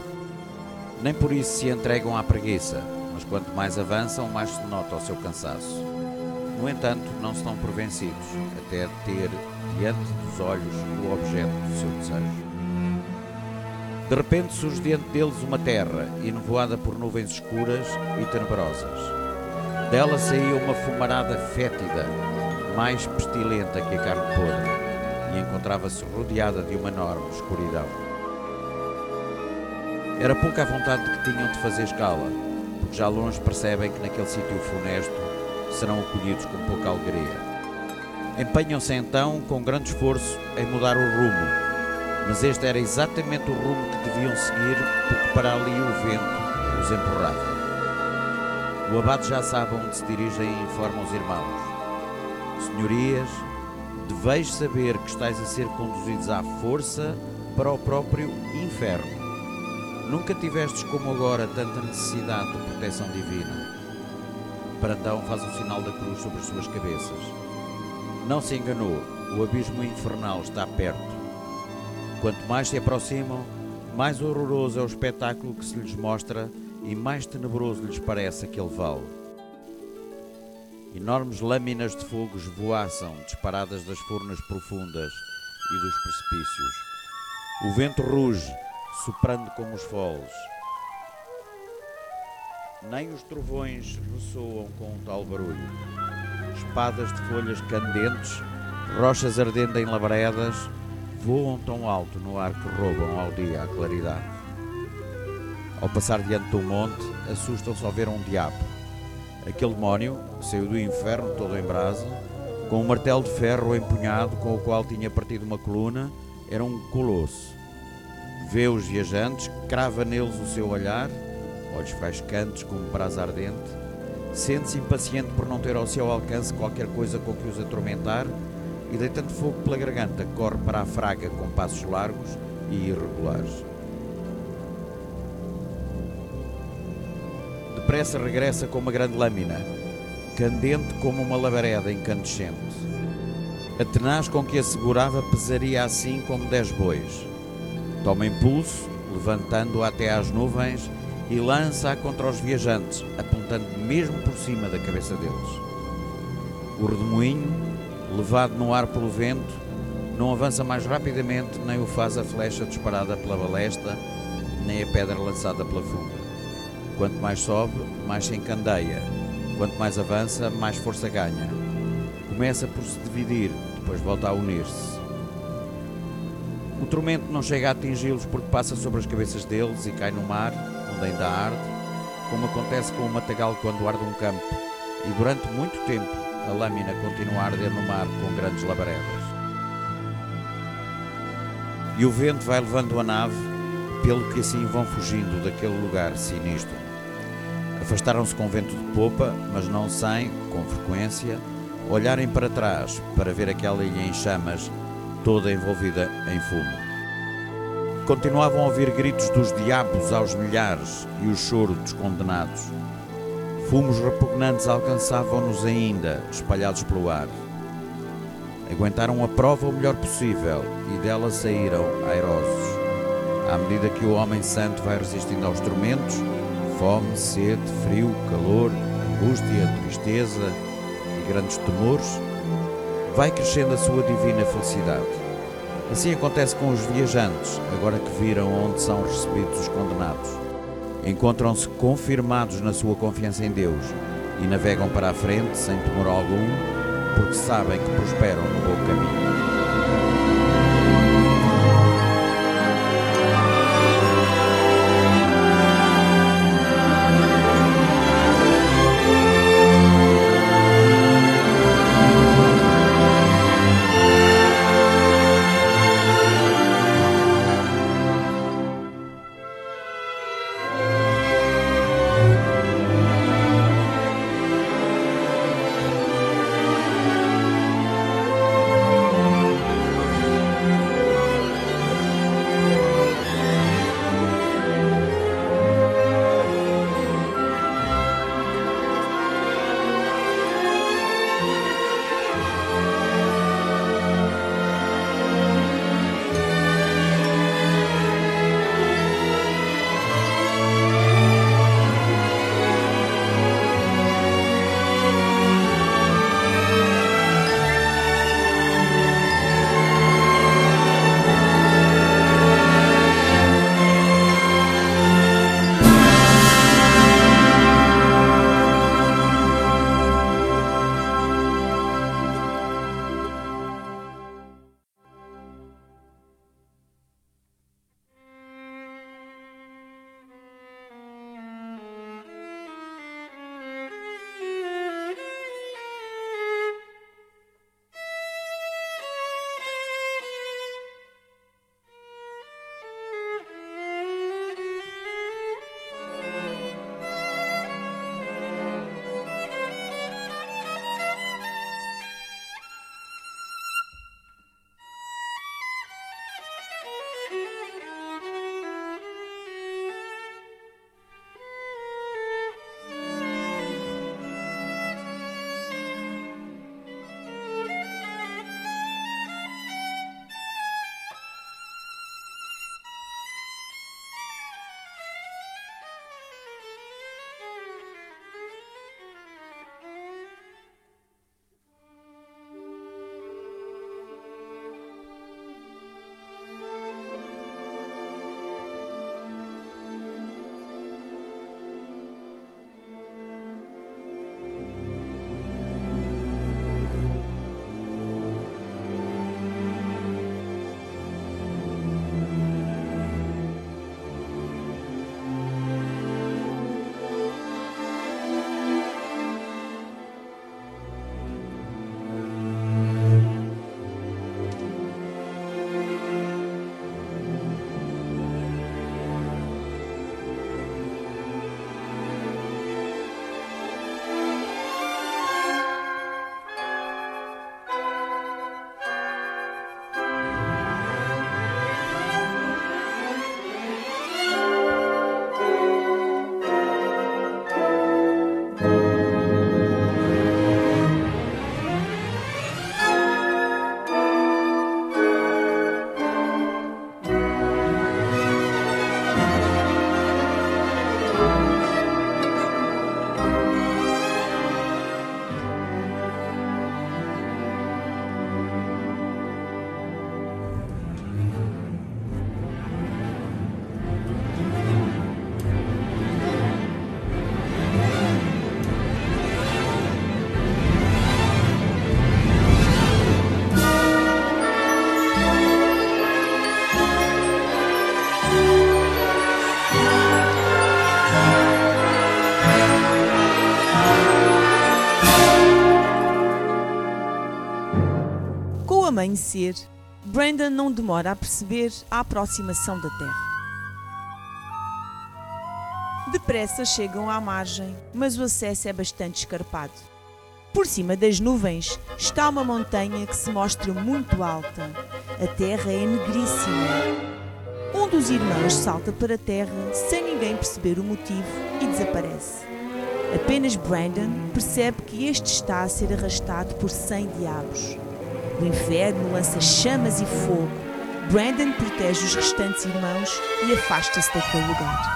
Nem por isso se entregam à preguiça, mas quanto mais avançam, mais se nota o seu cansaço. No entanto, não se dão por vencidos, até ter diante dos olhos o objeto do seu desejo. De repente surge diante deles uma terra, enevoada por nuvens escuras e tenebrosas. Dela saía uma fumarada fétida, mais pestilenta que a carne podre, e encontrava-se rodeada de uma enorme escuridão. Era pouca a vontade de que tinham de fazer escala, porque já longe percebem que naquele sítio funesto serão acolhidos com pouca alegria. Empenham-se então com grande esforço em mudar o rumo, mas este era exatamente o rumo que deviam seguir, porque para ali o vento os empurrava. O abade já sabe onde se dirigem e informa os irmãos: senhorias, deveis saber que estáis a ser conduzidos à força para o próprio inferno. Nunca tivestes como agora tanta necessidade de proteção divina. Brandão faz o sinal da cruz sobre as suas cabeças. Não se enganou, o abismo infernal está perto. Quanto mais se aproximam, mais horroroso é o espetáculo que se lhes mostra e mais tenebroso lhes parece aquele vale. Enormes lâminas de fogo esvoaçam, disparadas das furnas profundas e dos precipícios. O vento ruge, soprando como os foles. Nem os trovões ressoam com um tal barulho. Espadas de folhas candentes, rochas ardendo em labaredas, voam tão alto no ar que roubam ao dia a claridade. Ao passar diante do monte, assustam-se ao ver um diabo. Aquele demónio saiu do inferno todo em brasa, com um martelo de ferro empunhado com o qual tinha partido uma coluna, era um colosso. Vê os viajantes, crava neles o seu olhar, olhos faiscantes como brasa ardente, sente-se impaciente por não ter ao seu alcance qualquer coisa com que os atormentar e, deitando fogo pela garganta, corre para a fraga com passos largos e irregulares. Depressa regressa com uma grande lâmina, candente como uma labareda incandescente. A tenaz com que a segurava pesaria assim como dez bois. Toma impulso, levantando-a até às nuvens, e lança-a contra os viajantes, apontando mesmo por cima da cabeça deles. O redemoinho, levado no ar pelo vento, não avança mais rapidamente, nem o faz a flecha disparada pela balesta, nem a pedra lançada pela fuga. Quanto mais sobe, mais se encandeia. Quanto mais avança, mais força ganha. Começa por se dividir, depois volta a unir-se. O tormento não chega a atingi-los porque passa sobre as cabeças deles e cai no mar, onde ainda arde, como acontece com o matagal quando arde um campo, e durante muito tempo a lâmina continua a arder no mar com grandes labaredas. E o vento vai levando a nave, pelo que assim vão fugindo daquele lugar sinistro. Afastaram-se com vento de popa, mas não sem, com frequência, olharem para trás para ver aquela ilha em chamas, toda envolvida em fumo. Continuavam a ouvir gritos dos diabos aos milhares e o choro dos condenados. Fumos repugnantes alcançavam-nos ainda, espalhados pelo ar. Aguentaram a prova o melhor possível e dela saíram airosos. À medida que o homem santo vai resistindo aos tormentos, fome, sede, frio, calor, angústia, tristeza e grandes temores, vai crescendo a sua divina felicidade. Assim acontece com os viajantes, agora que viram onde são recebidos os condenados. Encontram-se confirmados na sua confiança em Deus e navegam para a frente sem temor algum, porque sabem que prosperam no bom caminho. amanhecer, Brandon não demora a perceber a aproximação da Terra. Depressa chegam à margem, mas o acesso é bastante escarpado. Por cima das nuvens está uma montanha que se mostra muito alta. A terra é negríssima. Um dos irmãos salta para a terra sem ninguém perceber o motivo e desaparece. Apenas Brandon percebe que este está a ser arrastado por cem diabos. O inferno lança chamas e fogo. Brandon protege os restantes irmãos e afasta-se daquele lugar.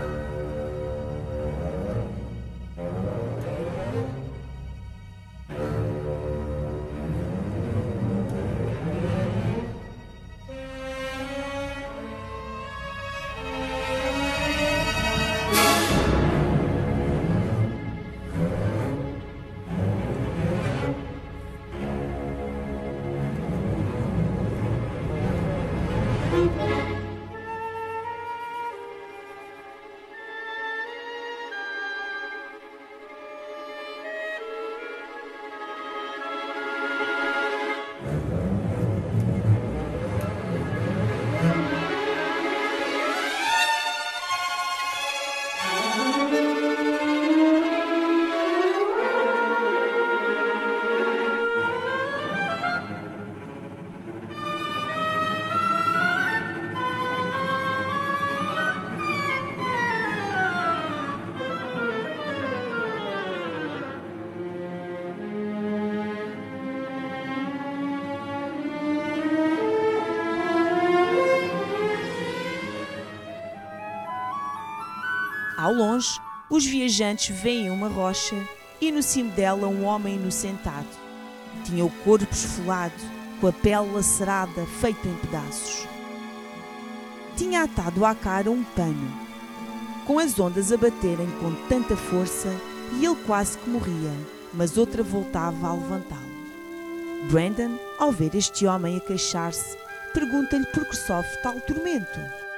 Ao longe, os viajantes veem uma rocha e no cimo dela um homem inocentado. Tinha o corpo esfolado, com a pele lacerada, feita em pedaços. Tinha atado à cara um pano, com as ondas a baterem com tanta força e ele quase que morria, mas outra voltava a levantá-lo. Brandon, ao ver este homem a queixar-se, pergunta-lhe por que sofre tal tormento.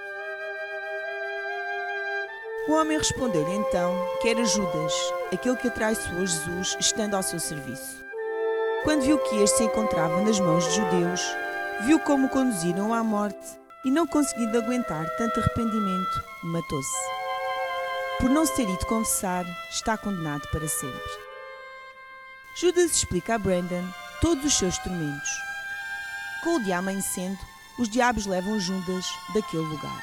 O homem respondeu-lhe então que era Judas, aquele que atraiçoou Jesus estando ao seu serviço. Quando viu que este se encontrava nas mãos de judeus, viu como o conduziram à morte e, não conseguindo aguentar tanto arrependimento, matou-se. Por não se ter ido confessar, está condenado para sempre. Judas explica a Brandon todos os seus tormentos. Com o dia amanhecendo, os diabos levam Judas daquele lugar.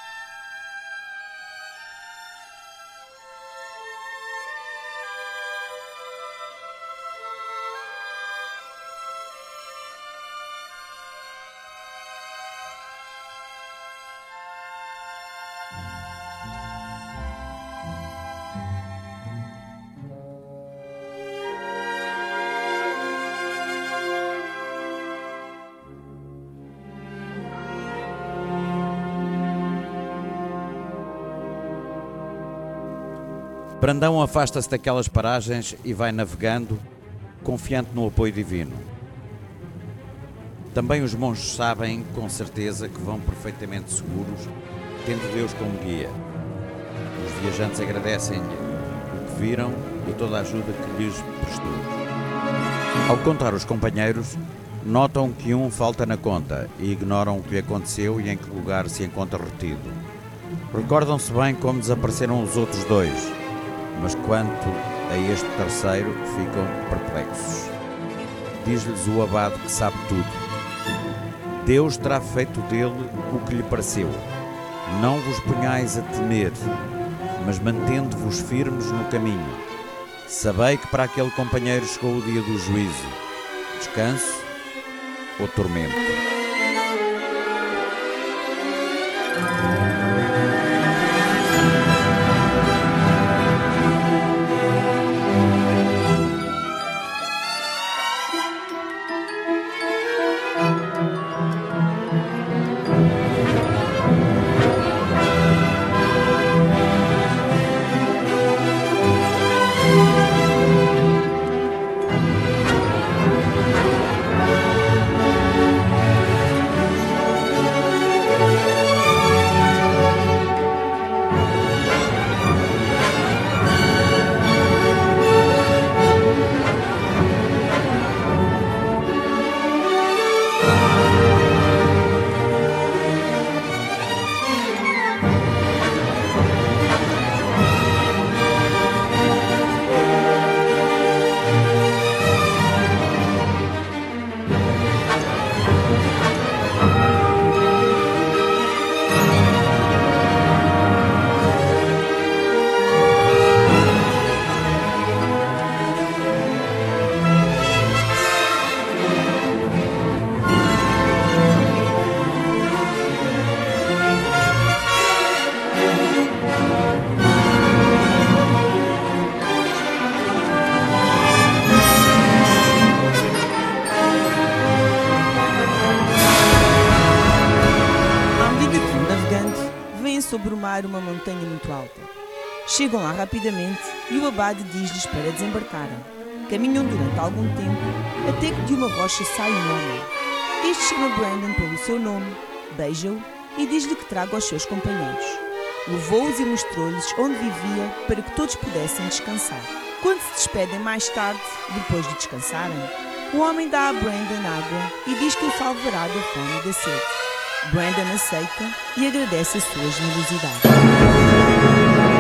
Brandão afasta-se daquelas paragens e vai navegando, confiante no apoio divino. Também os monges sabem, com certeza, que vão perfeitamente seguros, tendo Deus como guia. Os viajantes agradecem-lhe o que viram e toda a ajuda que lhes prestou. Ao contar os companheiros, notam que um falta na conta e ignoram o que lhe aconteceu e em que lugar se encontra retido. Recordam-se bem como desapareceram os outros dois, mas quanto a este terceiro ficam perplexos. Diz-lhes o abade que sabe tudo. Deus terá feito dele o que lhe pareceu. Não vos ponhais a temer, mas mantendo-vos firmes no caminho. Sabei que para aquele companheiro chegou o dia do juízo. Descanso ou tormento? vêem sobre o mar uma montanha muito alta. Chegam lá rapidamente e o abade diz-lhes para desembarcarem. Caminham durante algum tempo até que de uma rocha sai um homem. Este chama Brandon pelo seu nome, beija-o e diz-lhe que traga aos seus companheiros. Levou-os e mostrou-lhes onde vivia para que todos pudessem descansar. Quando se despedem mais tarde, depois de descansarem, o homem dá a Brandon água e diz que o salvará da fome e da sede. Brandon aceita e agradece a sua generosidade.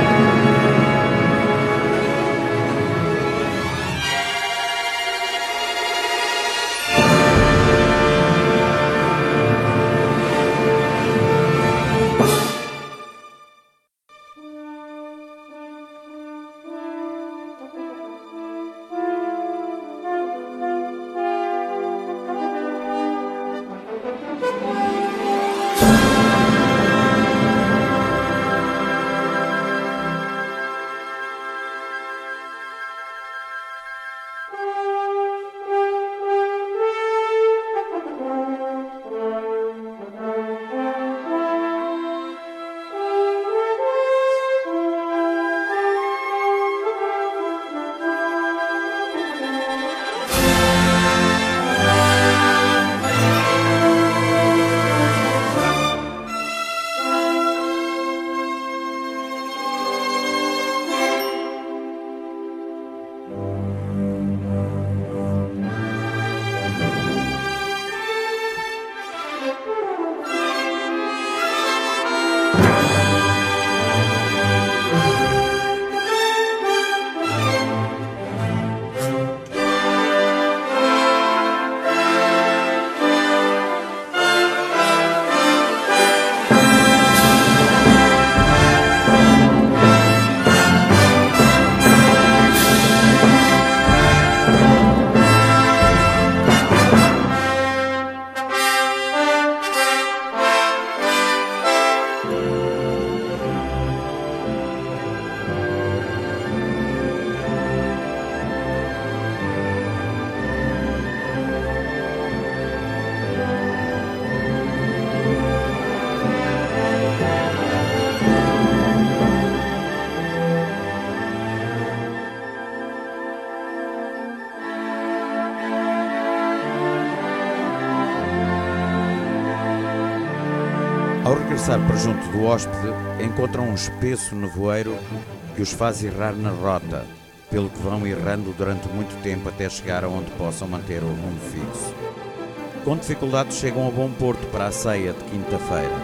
Ao regressar para junto do hóspede, encontram um espesso nevoeiro que os faz errar na rota, pelo que vão errando durante muito tempo até chegar aonde possam manter o rumo fixo. Com dificuldade chegam a bom porto para a ceia de quinta-feira.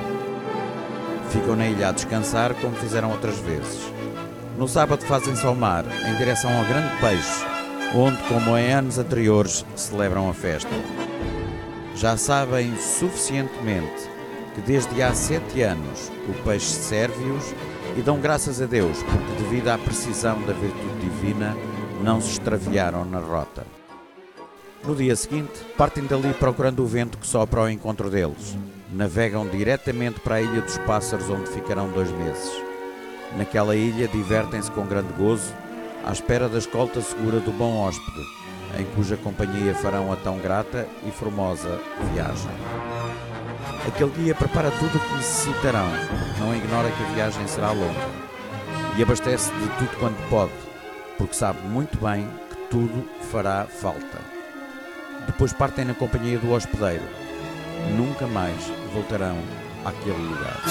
Ficam na ilha a descansar como fizeram outras vezes. No sábado fazem-se ao mar, em direção ao Grande Peixe, onde, como em anos anteriores, celebram a festa. Já sabem suficientemente que desde há sete anos o peixe serve-os e dão graças a Deus porque, devido à precisão da virtude divina, não se extraviaram na rota. No dia seguinte, partem dali procurando o vento que sopra ao encontro deles. Navegam diretamente para a Ilha dos Pássaros, onde ficarão dois meses. Naquela ilha divertem-se com grande gozo, à espera da escolta segura do bom hóspede, em cuja companhia farão a tão grata e formosa viagem. Aquele guia prepara tudo o que necessitarão, não ignora que a viagem será longa, e abastece de tudo quanto pode, porque sabe muito bem que tudo fará falta. Depois partem na companhia do hospedeiro. Nunca mais voltarão àquele lugar.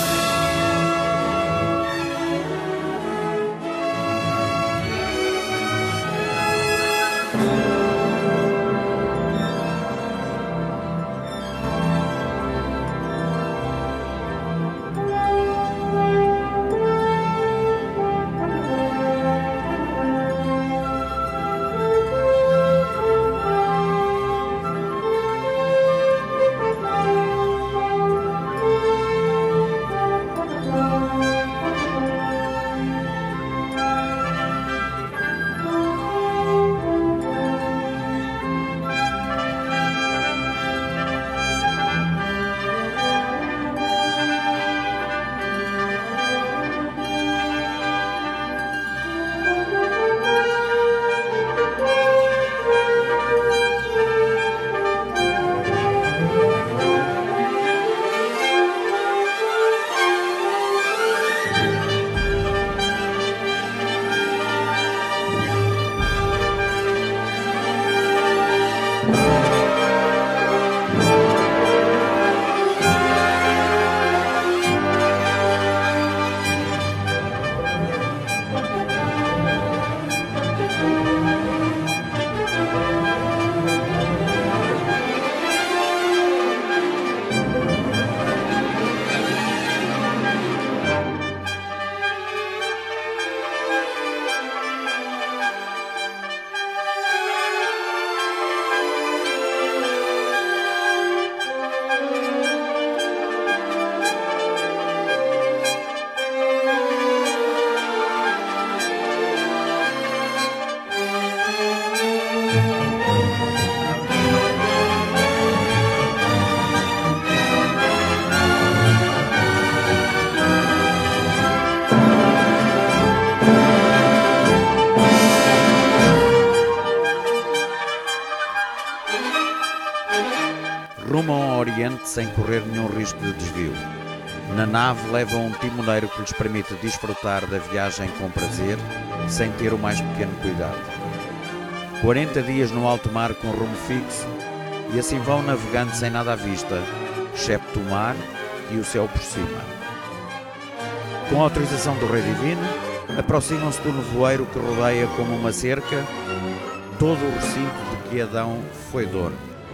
Oriente sem correr nenhum risco de desvio. Na nave levam um timoneiro que lhes permite desfrutar da viagem com prazer, sem ter o mais pequeno cuidado. quarenta dias no alto mar com rumo fixo, e assim vão navegando sem nada à vista, excepto o mar e o céu por cima. Com a autorização do Rei Divino, aproximam-se do nevoeiro que rodeia como uma cerca todo o recinto de que Adão foi dono.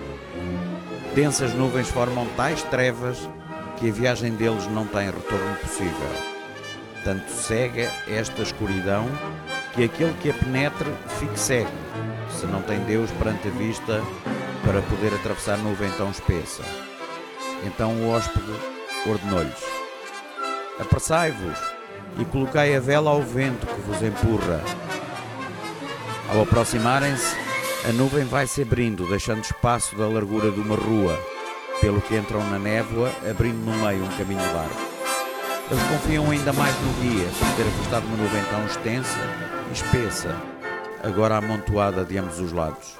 Densas nuvens formam tais trevas que a viagem deles não tem retorno possível. Tanto cega esta escuridão que aquele que a penetre fique cego, se não tem Deus perante a vista para poder atravessar nuvem tão espessa. Então o hóspede ordenou-lhes: apressai-vos e colocai a vela ao vento que vos empurra. Ao aproximarem-se, a nuvem vai se abrindo, deixando espaço da largura de uma rua, pelo que entram na névoa, abrindo no meio um caminho largo. Eles confiam ainda mais no guia, por ter afastado uma nuvem tão extensa e espessa, agora amontoada de ambos os lados.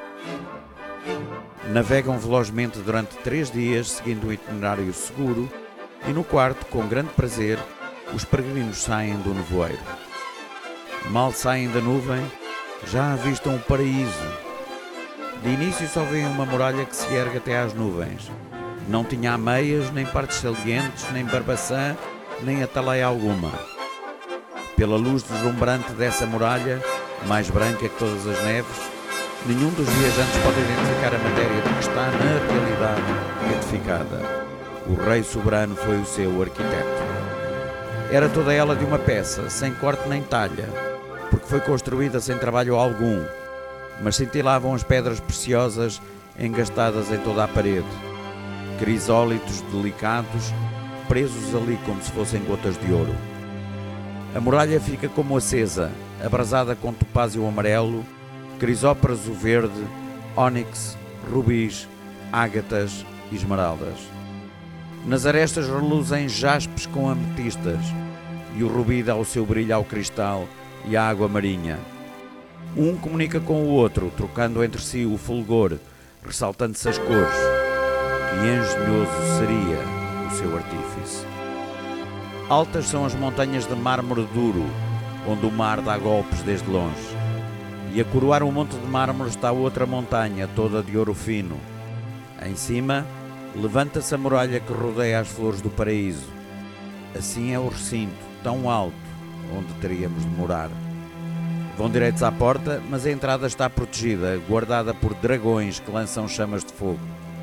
Navegam velozmente durante três dias, seguindo um itinerário seguro, e no quarto, com grande prazer, os peregrinos saem do nevoeiro. Mal saem da nuvem, já avistam o paraíso. De início só veem uma muralha que se ergue até às nuvens. Não tinha ameias, nem partes salientes, nem barbaçã, nem atalaia alguma. Pela luz deslumbrante dessa muralha, mais branca que todas as neves, nenhum dos viajantes pode identificar a matéria de que está na realidade edificada. O Rei Soberano foi o seu arquiteto. Era toda ela de uma peça, sem corte nem talha, porque foi construída sem trabalho algum, mas cintilavam as pedras preciosas engastadas em toda a parede, crisólitos delicados, presos ali como se fossem gotas de ouro. A muralha fica como acesa, abrasada com topázio amarelo, crisópraso verde, ónix, rubis, ágatas e esmeraldas. Nas arestas reluzem jaspes com ametistas, e o rubi dá o seu brilho ao cristal e à água marinha. Um comunica com o outro, trocando entre si o fulgor, ressaltando-se as cores. Que engenhoso seria o seu artífice. Altas são as montanhas de mármore duro, onde o mar dá golpes desde longe. E a coroar um monte de mármore está outra montanha, toda de ouro fino. Em cima, levanta-se a muralha que rodeia as flores do paraíso. Assim é o recinto, tão alto, onde teríamos de morar. Vão direitos à porta, mas a entrada está protegida, guardada por dragões que lançam chamas de fogo.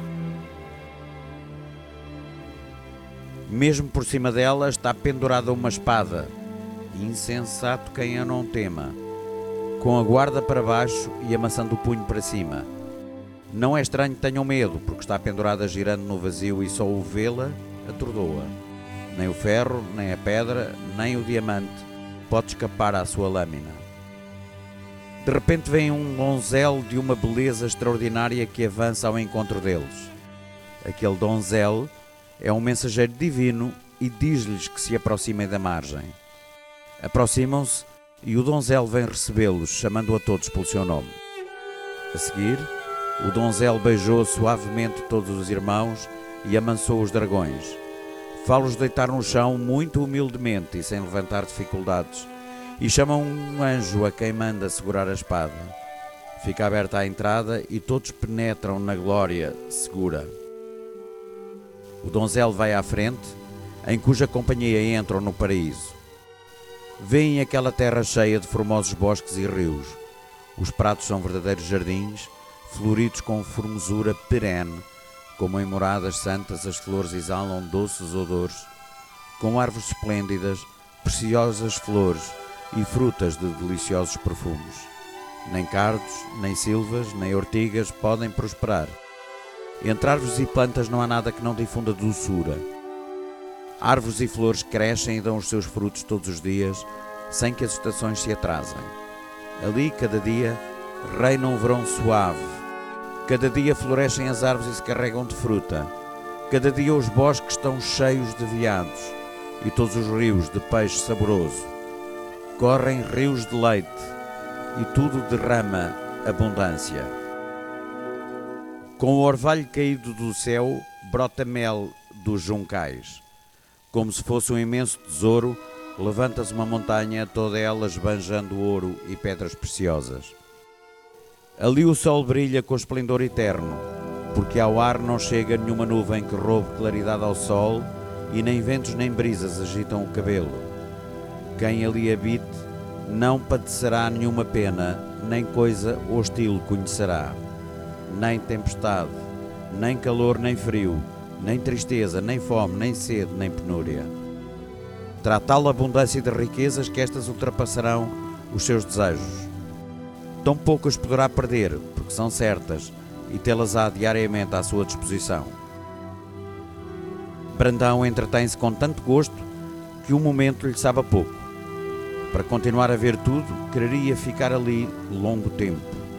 Mesmo por cima dela está pendurada uma espada. Insensato quem a não tema, com a guarda para baixo e amassando o punho para cima. Não é estranho que tenham medo, porque está pendurada girando no vazio e só o vê-la atordoa. Nem o ferro, nem a pedra, nem o diamante pode escapar à sua lâmina. De repente vem um donzelo de uma beleza extraordinária que avança ao encontro deles. Aquele donzelo é um mensageiro divino e diz-lhes que se aproximem da margem. Aproximam-se e o donzelo vem recebê-los, chamando a todos pelo seu nome. A seguir, o donzelo beijou suavemente todos os irmãos e amansou os dragões. Fá-los deitar no chão muito humildemente e sem levantar dificuldades, e chamam um anjo a quem manda segurar a espada. Fica aberta a entrada e todos penetram na glória segura. O donzelo vai à frente, em cuja companhia entram no paraíso. Vêem aquela terra cheia de formosos bosques e rios. Os pratos são verdadeiros jardins, floridos com formosura perene, como em moradas santas as flores exalam doces odores, com árvores esplêndidas, preciosas flores e frutas de deliciosos perfumes. Nem cardos, nem silvas, nem ortigas podem prosperar. Entre árvores e plantas não há nada que não difunda doçura. Árvores e flores crescem e dão os seus frutos todos os dias, sem que as estações se atrasem. Ali, cada dia, reina um verão suave. Cada dia florescem as árvores e se carregam de fruta. Cada dia os bosques estão cheios de veados e todos os rios de peixe saboroso. Correm rios de leite e tudo derrama abundância. Com o orvalho caído do céu, brota mel dos juncais. Como se fosse um imenso tesouro, levanta-se uma montanha, toda ela esbanjando ouro e pedras preciosas. Ali o sol brilha com esplendor eterno, porque ao ar não chega nenhuma nuvem que roube claridade ao sol, e nem ventos nem brisas agitam o cabelo. Quem ali habite não padecerá nenhuma pena, nem coisa hostil conhecerá, nem tempestade, nem calor nem frio, nem tristeza, nem fome, nem sede, nem penúria. Terá tal abundância de riquezas que estas ultrapassarão os seus desejos. Tão pouco as poderá perder, porque são certas, e tê-las-á diariamente à sua disposição. Brandão entretém-se com tanto gosto que o momento lhe sabe a pouco. Para continuar a ver tudo, quereria ficar ali longo tempo.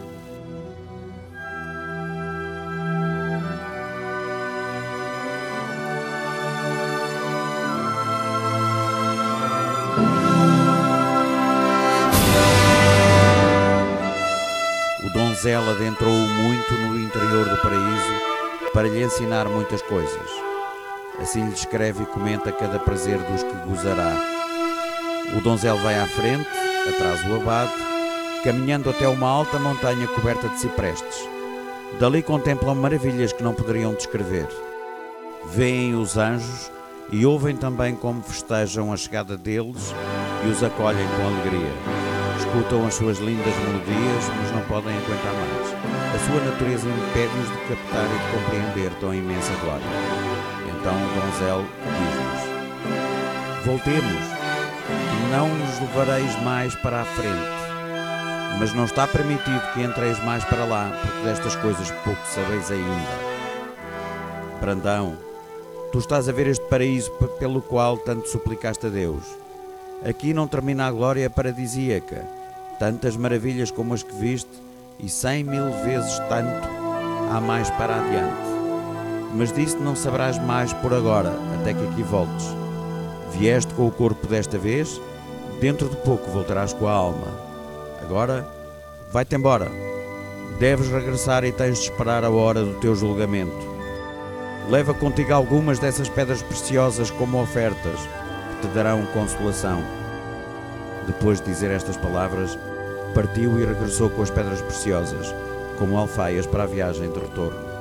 O donzelo adentrou-o muito no interior do paraíso para lhe ensinar muitas coisas. Assim lhe escreve e comenta cada prazer dos que gozará. O donzelo vai à frente, atrás o abade, caminhando até uma alta montanha coberta de ciprestes. Dali contemplam maravilhas que não poderiam descrever. Vêem os anjos e ouvem também como festejam a chegada deles e os acolhem com alegria. Escutam as suas lindas melodias, mas não podem aguentar mais. A sua natureza impede-os de captar e de compreender tão imensa glória. Então o donzelo diz-nos: voltemos, que não nos levareis mais para a frente, mas não está permitido que entreis mais para lá, porque destas coisas pouco sabeis ainda. Brandão, tu estás a ver este paraíso pelo qual tanto suplicaste a Deus. Aqui não termina a glória paradisíaca, tantas maravilhas como as que viste, e cem mil vezes tanto há mais para adiante. Mas disso não saberás mais por agora, até que aqui voltes. Vieste com o corpo desta vez, dentro de pouco voltarás com a alma. Agora, vai-te embora. Deves regressar e tens de esperar a hora do teu julgamento. Leva contigo algumas dessas pedras preciosas como ofertas, que te darão consolação. Depois de dizer estas palavras, partiu e regressou com as pedras preciosas, como alfaias para a viagem de retorno.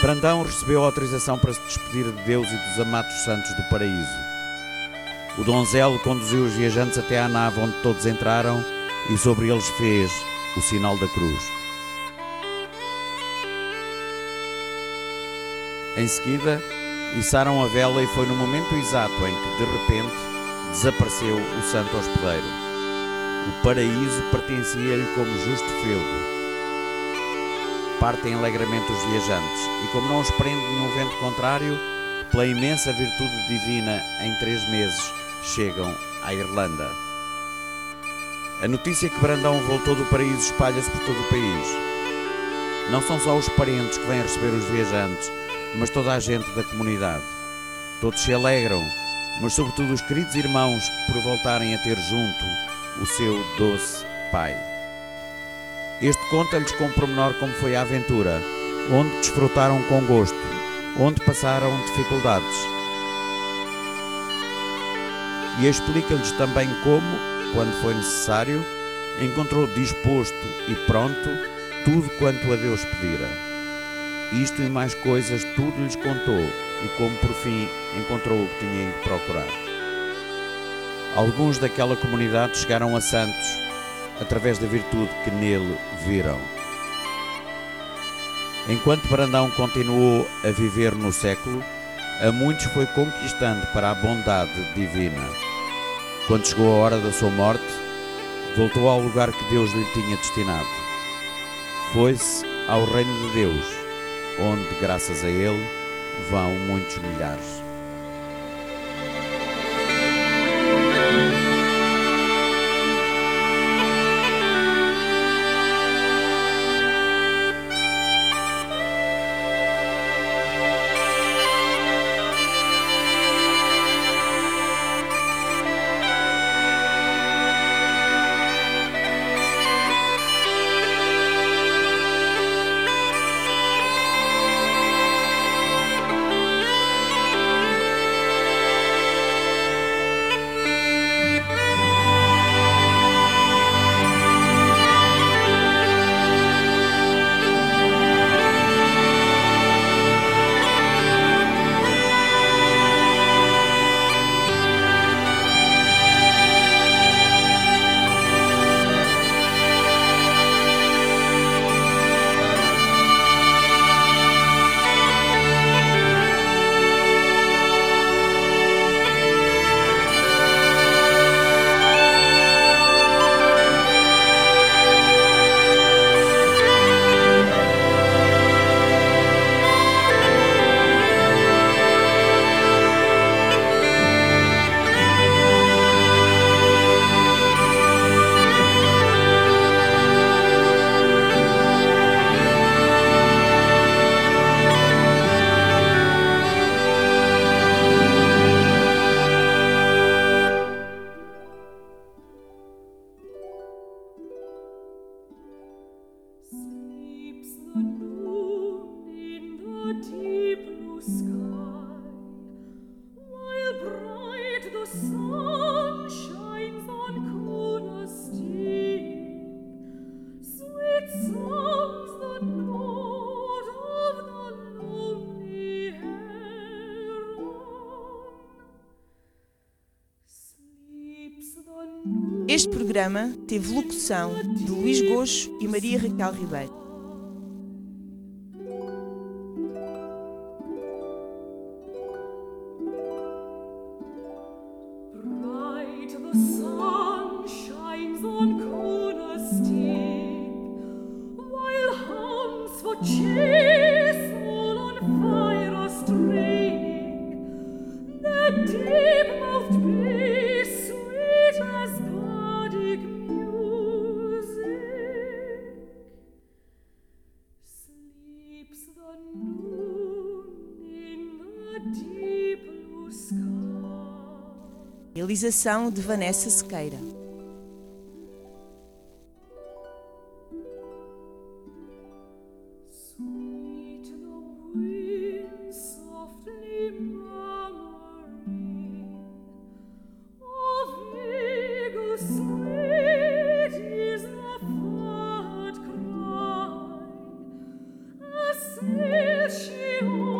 Brandão recebeu autorização para se despedir de Deus e dos amados santos do paraíso. O donzelo conduziu os viajantes até à nave onde todos entraram e sobre eles fez o sinal da cruz. Em seguida, içaram a vela e foi no momento exato em que, de repente, desapareceu o santo hospedeiro. O paraíso pertencia-lhe como justo feudo. Partem alegremente os viajantes e, como não os prende nenhum vento contrário, pela imensa virtude divina, em três meses chegam à Irlanda. A notícia que Brandão voltou do paraíso espalha-se por todo o país. Não são só os parentes que vêm receber os viajantes, mas toda a gente da comunidade. Todos se alegram, mas sobretudo os queridos irmãos por voltarem a ter junto o seu doce pai. Este conta-lhes com pormenor como foi a aventura, onde desfrutaram com gosto, onde passaram dificuldades. E explica-lhes também como, quando foi necessário, encontrou disposto e pronto tudo quanto a Deus pedira. Isto e mais coisas tudo lhes contou, e como por fim encontrou o que tinha ido procurar. Alguns daquela comunidade chegaram a santos através da virtude que nele viram. Enquanto Brandão continuou a viver no século, a muitos foi conquistando para a bondade divina. Quando chegou a hora da sua morte, voltou ao lugar que Deus lhe tinha destinado. Foi-se ao reino de Deus, onde, graças a ele, vão muitos milhares. Este programa teve locução de Luís Goxo e Maria Raquel Ribeiro. Realização de Vanessa Sequeira. Sweet is the forward cry, a Session